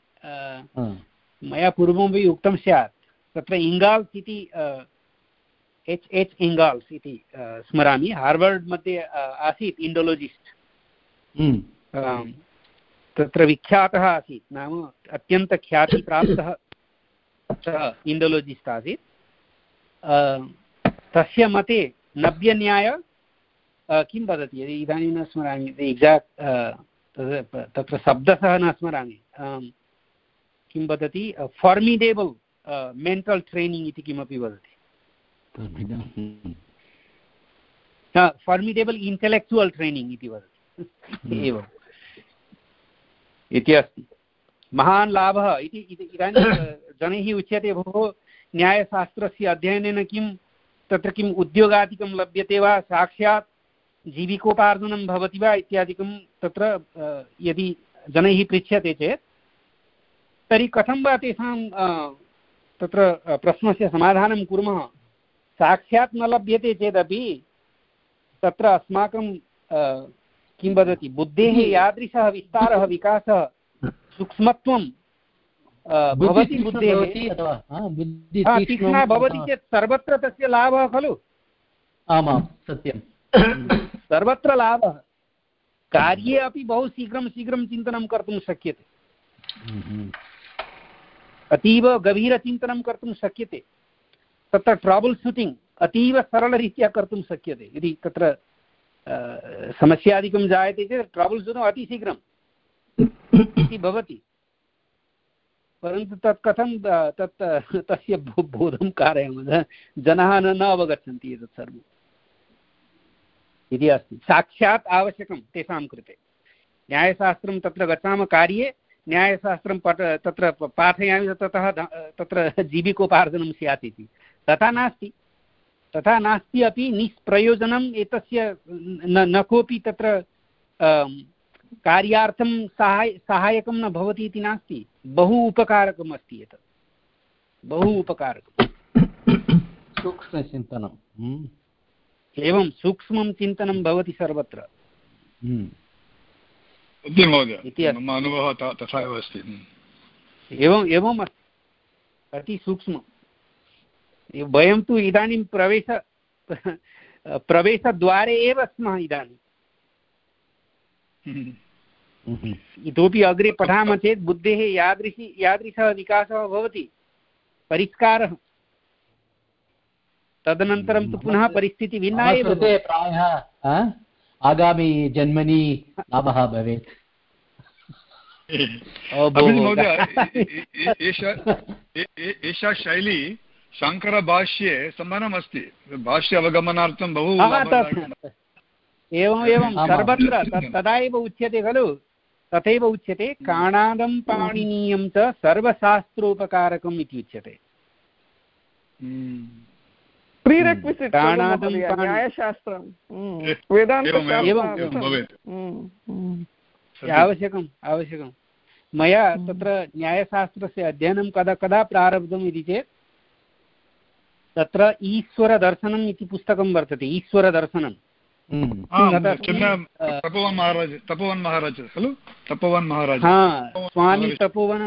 मया पूर्वमपि उक्तं स्यात् तत्र इङ्गाल्स् इति एच् एच् इङ्गाल्स् इति स्मरामि हार्वर्ड् मध्ये आसीत् इण्डोलजिस्ट् तत्र विख्यातः आसीत् नाम अत्यन्तख्यातिप्राप्तः इण्डोलजिस्ट् आसीत् तस्य मते नव्यन्याय किं वदति यदि इदानीं न स्मरामि एक्साक्ट् तत्र शब्दशः न स्मरामि किं वदति फार्मिडेबल् मेण्टल् ट्रैनिङ्ग् इति किमपि वदति फार्मिडेबल् इण्टेलेक्चुवल् ट्रैनिङ्ग् इति वदति एवम् इति अस्ति महान् लाभः इति इदानीं जनैः उच्यते भोः न्यायशास्त्रस्य अध्ययनेन किं तत्र किम् उद्योगादिकं लभ्यते वा साक्षात् जीविकोपार्जनं भवति वा इत्यादिकं तत्र यदि जनैः पृच्छ्यते चेत् तर्हि कथं वा तेषां तत्र प्रश्नस्य समाधानं कुर्मः साक्षात् न लभ्यते चेदपि तत्र अस्माकं किं वदति बुद्धेः यादृशः विस्तारः विकासः सूक्ष्मत्वं भवति बुद्धेः तीक्ष्णा भवति चेत् सर्वत्र तस्य लाभः खलु आमां सत्यं सर्वत्र लाभः कार्ये अपि बहु शीघ्रं शीघ्रं चिन्तनं कर्तुं शक्यते अतीव गभीरचिन्तनं कर्तुं शक्यते तत्र ट्रबल् शूटिङ्ग् अतीव सरलरीत्या कर्तुं शक्यते यदि तत्र समस्यादिकं जायते चेत् ट्रबल् शूटिङ्ग् अतिशीघ्रम् इति भवति परन्तु तत् कथं तत् तस्य बोधं कारयामः जनाः न अवगच्छन्ति एतत् सर्वम् इति अस्ति साक्षात् आवश्यकं तेषां कृते न्यायशास्त्रं तत्र गच्छामः कार्ये न्यायशास्त्रं पठ तत्र पाठयामि ततः तत्र जीविकोपार्जनं स्यात् इति तथा नास्ति तथा नास्ति अपि निष्प्रयोजनम् एतस्य न न कोऽपि तत्र कार्यार्थं सहाय सहायकं न भवति इति नास्ति बहु उपकारकम् अस्ति एतत् बहु उपकारकं सूक्ष्मचिन्तनम् एवं सूक्ष्मं चिन्तनं भवति सर्वत्र मम अनुभवः तथा एव अस्ति एवम् एवम् अस्ति अतिसूक्ष्मं वयं तु इदानीं प्रवेश प्रवेशद्वारे एव स्मः इदानीं इतोपि अग्रे पठामः चेत् बुद्धेः यादृशी यादृशः विकासः भवति परिष्कारः तदनन्तरं तु पुनः परिस्थितिः भिन्ना एव प्रायः आगामि जन्मनि लाभः भवेत् एषा शैली शङ्करभाष्ये सम्मानमस्ति भाष्य अवगमनार्थं बहु एवम् एवं सर्वत्र तदा एव उच्यते खलु तथैव उच्यते काणादं पाणिनीयं च सर्वशास्त्रोपकारकम् इति उच्यते प्रीरेक्विसिट् न्यायशास्त्रं आवश्यकम् आवश्यकं मया तत्र न्यायशास्त्रस्य अध्ययनं कदा कदा प्रारब्धम् इति चेत् तत्र ईश्वरदर्शनम् इति पुस्तकं वर्तते ईश्वरदर्शनं तपोवन् महाराज तपोवन् महाराज खलु तपोवन् महाराज स्वामी तपोवन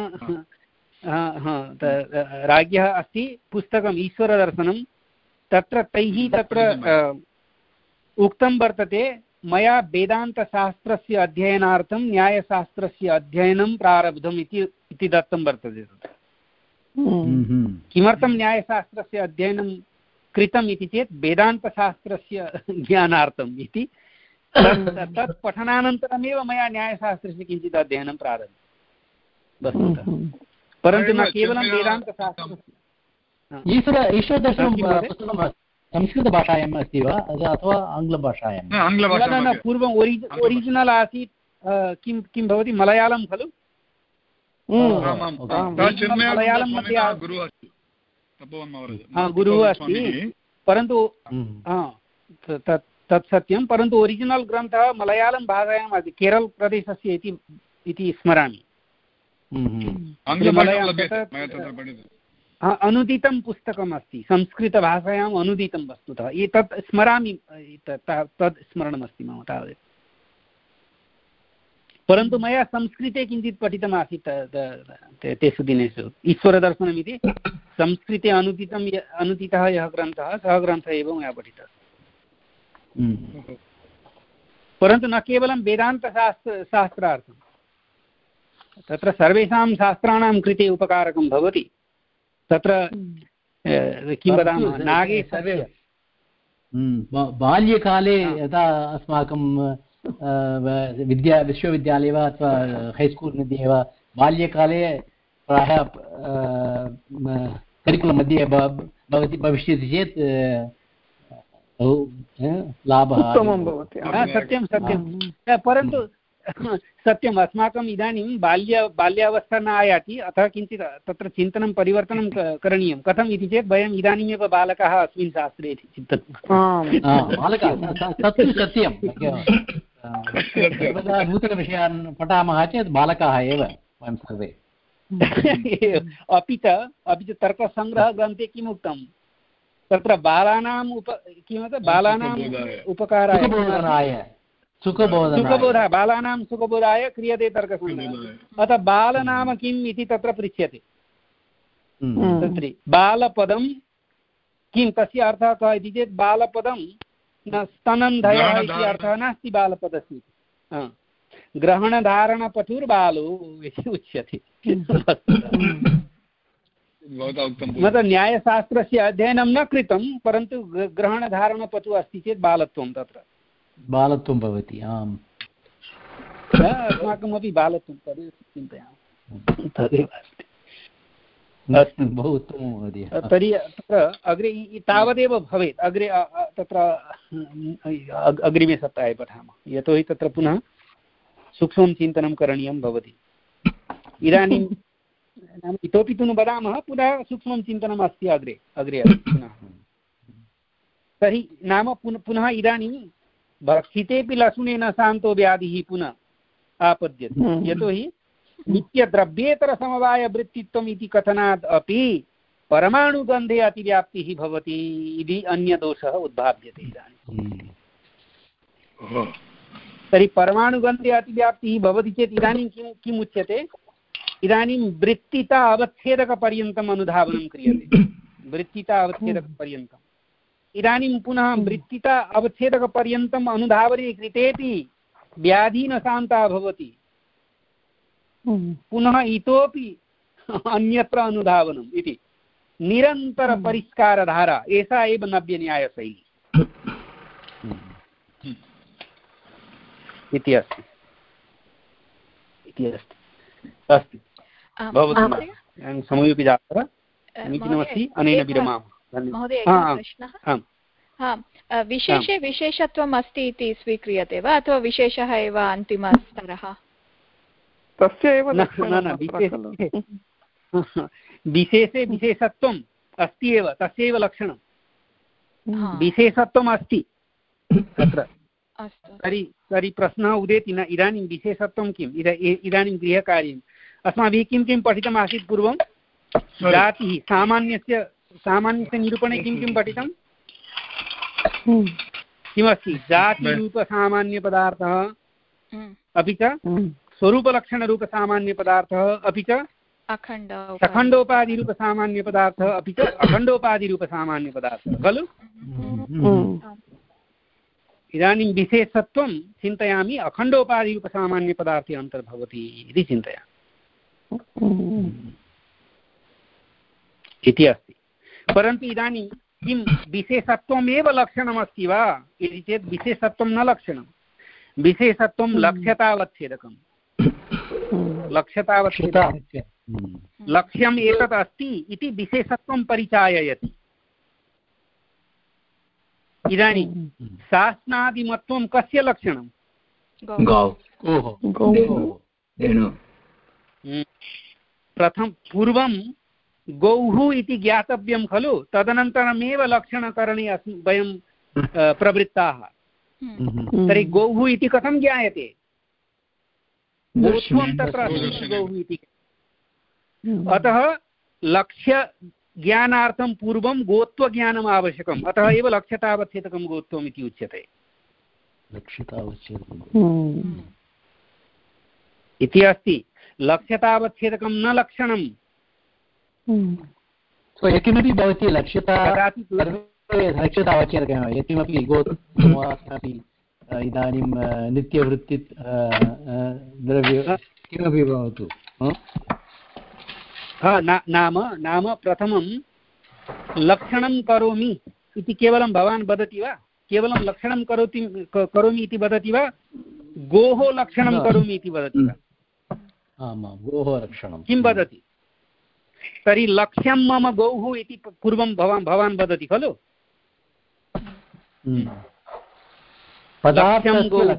राज्ञः अस्ति पुस्तकम् ईश्वरदर्शनं तत्र तैः तत्र उक्तं वर्तते मया वेदान्तशास्त्रस्य अध्ययनार्थं न्यायशास्त्रस्य अध्ययनं प्रारब्धम् इति इति दत्तं वर्तते तत्र किमर्थं न्यायशास्त्रस्य अध्ययनं कृतम् इति चेत् वेदान्तशास्त्रस्य ज्ञानार्थम् इति तत् पठनानन्तरमेव मया न्यायशास्त्रस्य किञ्चित् अध्ययनं प्रारब्धं वस्तुतः परन्तु न केवलं वेदान्तशास्त्रस्य ईश्वर ईश्वरदर्शनं संस्कृतभाषायाम् अस्ति वा अथवा आङ्ग्लभाषायां न न पूर्वम् ओरिजि ओरिजिनल् आसीत् किं किं भवति मलयाळं खलु मलयाळं मध्ये गुरुः अस्ति परन्तु तत् सत्यं परन्तु ओरिजिनल् ग्रन्थः मलयाळं भाषायाम् अस्ति केरल प्रदेशस्य इति इति स्मरामि अनुदितं पुस्तकम् अस्ति संस्कृतभाषायाम् अनुदितं वस्तुतः एतत् स्मरामि तत् स्मरणमस्ति मम तावत् परन्तु मया संस्कृते किञ्चित् पठितमासीत् तेषु दिनेषु ईश्वरदर्शनमिति संस्कृते अनुदितम् अनुदितः यः ग्रन्थः सः ग्रन्थः एव मया पठितः। परन्तु न केवलं वेदान्तशास्त्र शास्त्रार्थं तत्र सर्वेषां शास्त्राणां कृते उपकारकं भवति। तत्र किं वदामः नागे सर्वे बाल्यकाले यदा अस्माकं विद्या विश्वविद्यालये वा अथवा हैस्कूल् मध्ये वा बाल्यकाले प्रायः करिकुलं मध्ये भवति भविष्यति चेत् लाभः भवति। सत्यं सत्यं परन्तु सत्यम् अस्माकम् इदानीं बाल्य बाल्यावस्था न आयाति अतः किञ्चित् तत्र चिन्तनं परिवर्तनं करणीयं। कथम् इति चेत् वयम् इदानीमेव बालकाः अस्मिन् शास्त्रे इति चिन्तनं तत्तु सत्यं। नूतनविषयान् पठामः चेत् बालकाः एव वयं सर्वे। अपि च अपि च तर्कसङ्ग्रहग्रन्थे किम् उक्तं तत्र बालानाम् उप किमर्थं बालानाम् उपकाराय सुखबोधः बालानां सुखबोधाय क्रियते तर्कसङ्ग्रहः। अतः बालनाम किम् इति तत्र पृच्छ्यते। तत्र बालपदं किं तस्य अर्थः कः इति चेत् बालपदं न स्तनन्धयः इति अर्थः नास्ति बालपदस्य। ग्रहणधारणपटुर्बालो इति उच्यते। मतलब न्यायशास्त्रस्य अध्ययनं न कृतं परन्तु ग्रहणधारणपटुः अस्ति चेत् बालत्वं तत्र बालत्वं भवति। आम् अस्माकमपि बालत्वं तदेव चिन्तयामः तदेव अस्ति। बहु उत्तमं महोदय। तर्हि तत्र अग्रे तावदेव भवेत्। अग्रे तत्र अग्रिमे सप्ताहे पठामः यतोहि तत्र पुनः सूक्ष्मं चिन्तनं करणीयं भवति। इदानीं नाम इतोपि तु न वदामः पुनः सूक्ष्मं चिन्तनम् अस्ति अग्रे अग्रे पुनः। तर्हि नाम पुनः पुनः इदानीं भक्षितेऽपि लशुनेन शान्तो व्याधिः पुनः आपद्यते। यतोहि नित्यद्रव्येतरसमवायवृत्तित्वम् इति कथनात् अपि परमाणुगन्धे अतिव्याप्तिः भवति इति अन्यदोषः उद्भाव्यते इदानीं। तर्हि परमाणुगन्धे अतिव्याप्तिः भवति चेत् इदानीं किं किम् उच्यते इदानीं वृत्तिता अवच्छेदकपर्यन्तम् अनुधावनं क्रियते। वृत्तिता अवच्छेदकपर्यन्तम् इदानीं पुनः वृत्तिता अवच्छेदकपर्यन्तम् अनुधावने कृतेपि व्याधि न शान्ता भवति। पुनः इतोपि अन्यत्र अनुधावनम् इति निरन्तरपरिष्कारधारा एषा एव नव्यन्यायशैली इति अस्ति इति अस्ति। अस्तु भवतु समयोपि जातः समीचीनमस्ति। अनेन विरमामः। महोदय प्रश्नः विशेषे विशेषत्वम् अस्ति इति स्वीक्रियते वा अथवा विशेषः एव अन्तिमस्तरः? तस्य एव विशेषे विशेषत्वम् अस्ति एव तस्यैव लक्षणं। विशेषत्वम् अस्ति तत्र। तर्हि तर्हि प्रश्नः उदेति न इदानीं विशेषत्वं किम् इदानीं गृहकार्यम् अस्माभिः किं किं पठितमासीत् पूर्वं जातिः सामान्यस्य सामान्यस्य निरूपणे किं किं पठितं किमस्ति जातिरूपसामान्यपदार्थः अपि च स्वरूपलक्षणरूपसामान्यपदार्थः अपि च सखण्डोपाधिरूपसामान्यपदार्थः अपि च अखण्डोपाधिरूपसामान्यपदार्थः खलु। इदानीं विशेषत्वं चिन्तयामि अखण्डोपाधिरूपसामान्यपदार्थे अन्तर्भवति इति चिन्तयामि इति अस्ति। परन्तु इदानीं किं विशेषत्वमेव लक्षणमस्ति वा इति चेत् विशेषत्वं न लक्षणं। विशेषत्वं लक्ष्यतावच्छेदकं। लक्ष्यतावच्छेदकं लक्ष्यम् एतत् अस्ति इति विशेषत्वं परिचाययति। इदानीं शासनादिमत्वं कस्य लक्षणं? प्रथम पूर्वं गौः इति ज्ञातव्यं खलु तदनन्तरमेव लक्षणकरणे वयं प्रवृत्ताः। तर्हि गौः इति कथं ज्ञायते? गोत्वं तत्र अस्ति गौः इति। अतः लक्ष्यज्ञानार्थं पूर्वं गोत्वज्ञानम् आवश्यकम्। अतः एव लक्ष्यतावच्छेदकं गोत्वम् इति उच्यते। इति अस्ति। लक्ष्यतावच्छेदकं न लक्षणम्। यत्किमपि भवति लक्ष्यता लक्ष्यतावच्छेदकमेव यत्किमपि गोत्वमपि इदानीं नित्यवृत्ति द्रव्य किमपि भवतु। नाम नाम प्रथमं लक्षणं करोमि इति केवलं भवान् वदति वा? केवलं लक्षणं करोति करोमि इति वदति वा? गोः लक्षणं करोमि इति वदति वा? आमां गोः लक्षणं किं वदति? तर्हि लक्ष्यं मम गौः इति पूर्वं भवान् भवान् वदति खलु? पदार्थं गौः।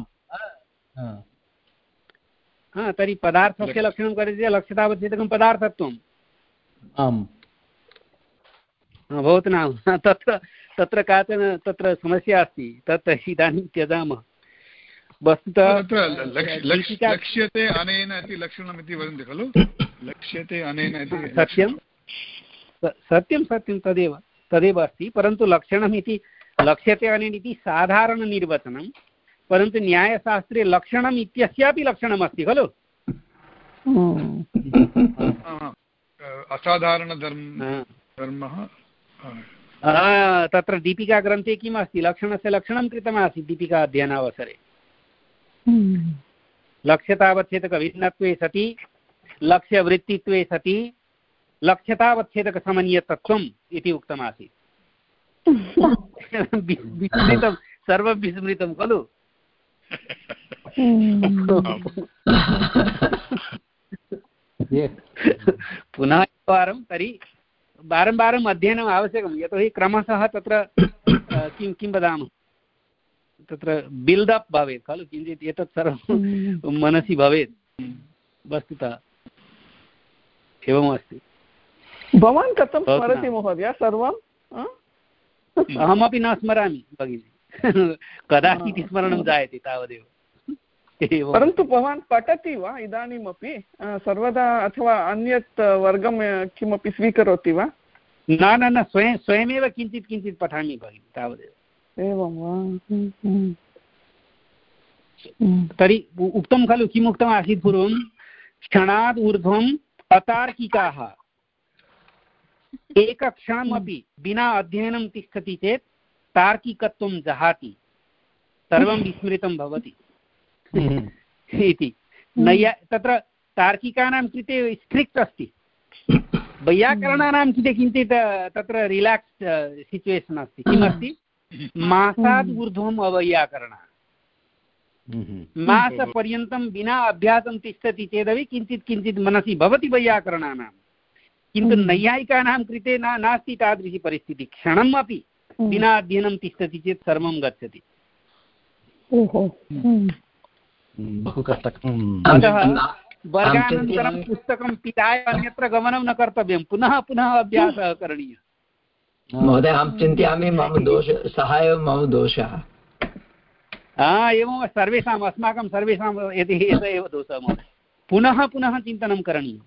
हा तर्हि पदार्थस्य लक्षणं करोति चेत् लक्ष्यतावच्छेदकं पदार्थत्वम्। आम् भवतु नाम तत्र तत्र काचन तत्र समस्या अस्ति, तत् इदानीं त्यजामः। वस्तुतः लक्ष्यते अनेन इति लक्षणम् इति वदन्ति खलु? लक्ष्यते अनेन इति सत्यं सत्यं सत्यं तदेव तदेव अस्ति, परन्तु लक्षणम् इति लक्ष्यते अनेन इति साधारणनिर्वचनं, परन्तु न्यायशास्त्रे लक्षणम् इत्यस्यापि लक्षणमस्ति खलु? असाधारणधर्मः तत्र दीपिकाग्रन्थे किम् अस्ति? लक्षणस्य लक्षणं कृतमासीत् दीपिका अध्ययनावसरे। लक्ष्यतावच्छेदकभिन्नत्वे सति लक्ष्यवृत्तित्वे सति लक्ष्यतावच्छेदकसमन्वयतत्त्वम् इति उक्तमासीत्। विस्मृतं सर्वं विस्मृतं खलु? पुनः एकवारं तर्हि वारं वारम् अध्ययनम् आवश्यकं, यतोहि क्रमशः तत्र किं किं वदामः तत्र बिल्डप् भवेत् खलु, किञ्चित् एतत् सर्वं मनसि भवेत्। वस्तुतः एवमस्ति। भवान् कथं स्मरति महोदय सर्वम्? अहमपि न स्मरामि भगिनि, कदाचित् स्मरणं जायते तावदेव। परन्तु भवान् पठति वा इदानीमपि सर्वदा, अथवा अन्यत् वर्गं किमपि स्वीकरोति वा? न न न स्वयं स्वयमेव किञ्चित् किञ्चित् पठामि भगिनि, तावदेव। एवं वा? तर्हि उक्तं खलु, किम् उक्तम् आसीत् पूर्वं? क्षणात् ऊर्ध्वम् अतार्किकाः एकक्षणमपि विना अध्ययनं तिष्ठति चेत् तार्किकत्वं जहाति, सर्वं विस्मृतं भवति इति। नैया तत्र तार्किकानां कृते स्ट्रिक्ट् अस्ति, वैयाकरणानां कृते किञ्चित् तत्र रिलाक्स् सिचुवेशन् अस्ति। किमस्ति? मासात् ऊर्ध्वम् अवैयाकरणः। मासपर्यन्तं विना अभ्यासं तिष्ठति चेदपि किञ्चित् किञ्चित् मनसि भवति वैयाकरणानां, किन्तु नैयायिकानां कृते न नास्ति तादृशी परिस्थितिः। क्षणम् अपि विना अध्ययनं तिष्ठति चेत् सर्वं गच्छति। बहु कष्टकरम्। अतः वर्गानन्तरं पुस्तकं पिधाय अन्यत्र गमनं न कर्तव्यं, पुनः पुनः अभ्यासः करणीयः। महोदय, अहं चिन्तयामि मम दोषः, सः एव मम दोषः। हा एवं सर्वेषाम्, अस्माकं सर्वेषां यदि एषः एव दोषः महोदय, पुनः पुनः चिन्तनं करणीयम्।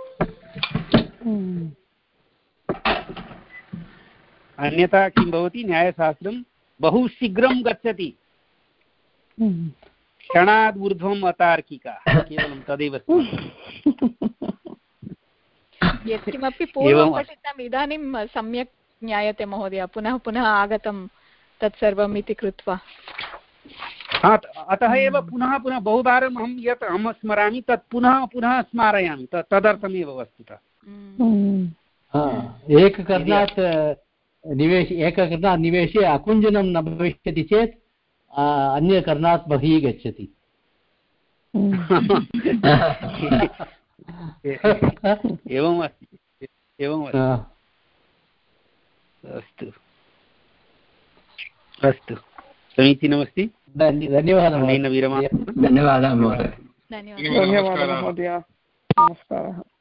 अन्यथा किं भवति? न्यायशास्त्रं बहु शीघ्रं गच्छति। क्षणात् ऊर्ध्वम् अतार्किका, केवलं तदेव। यत्किमपि पूर्वं पठितम् इदानीं सम्यक् ज्ञायते महोदय, पुनः पुनः आगतं तत्सर्वम् इति कृत्वा। अतः एव पुनः पुनः बहुवारम् अहं यत् अहं स्मरामि तत् पुनः पुनः स्मारयामि, तदर्थमेव वस्तुतः। एककर्णात् निवेश एककर्णात् निवेशे अकुञ्चनं न भविष्यति चेत् अन्यकर्णात् बहिः गच्छति। एवम् अस्ति, एवम् अस्ति। अस्तु अस्तु, समीचीनमस्ति। धन्यवादः। धन्यवादः महोदय। धन्यवादः महोदय, नमस्कारः।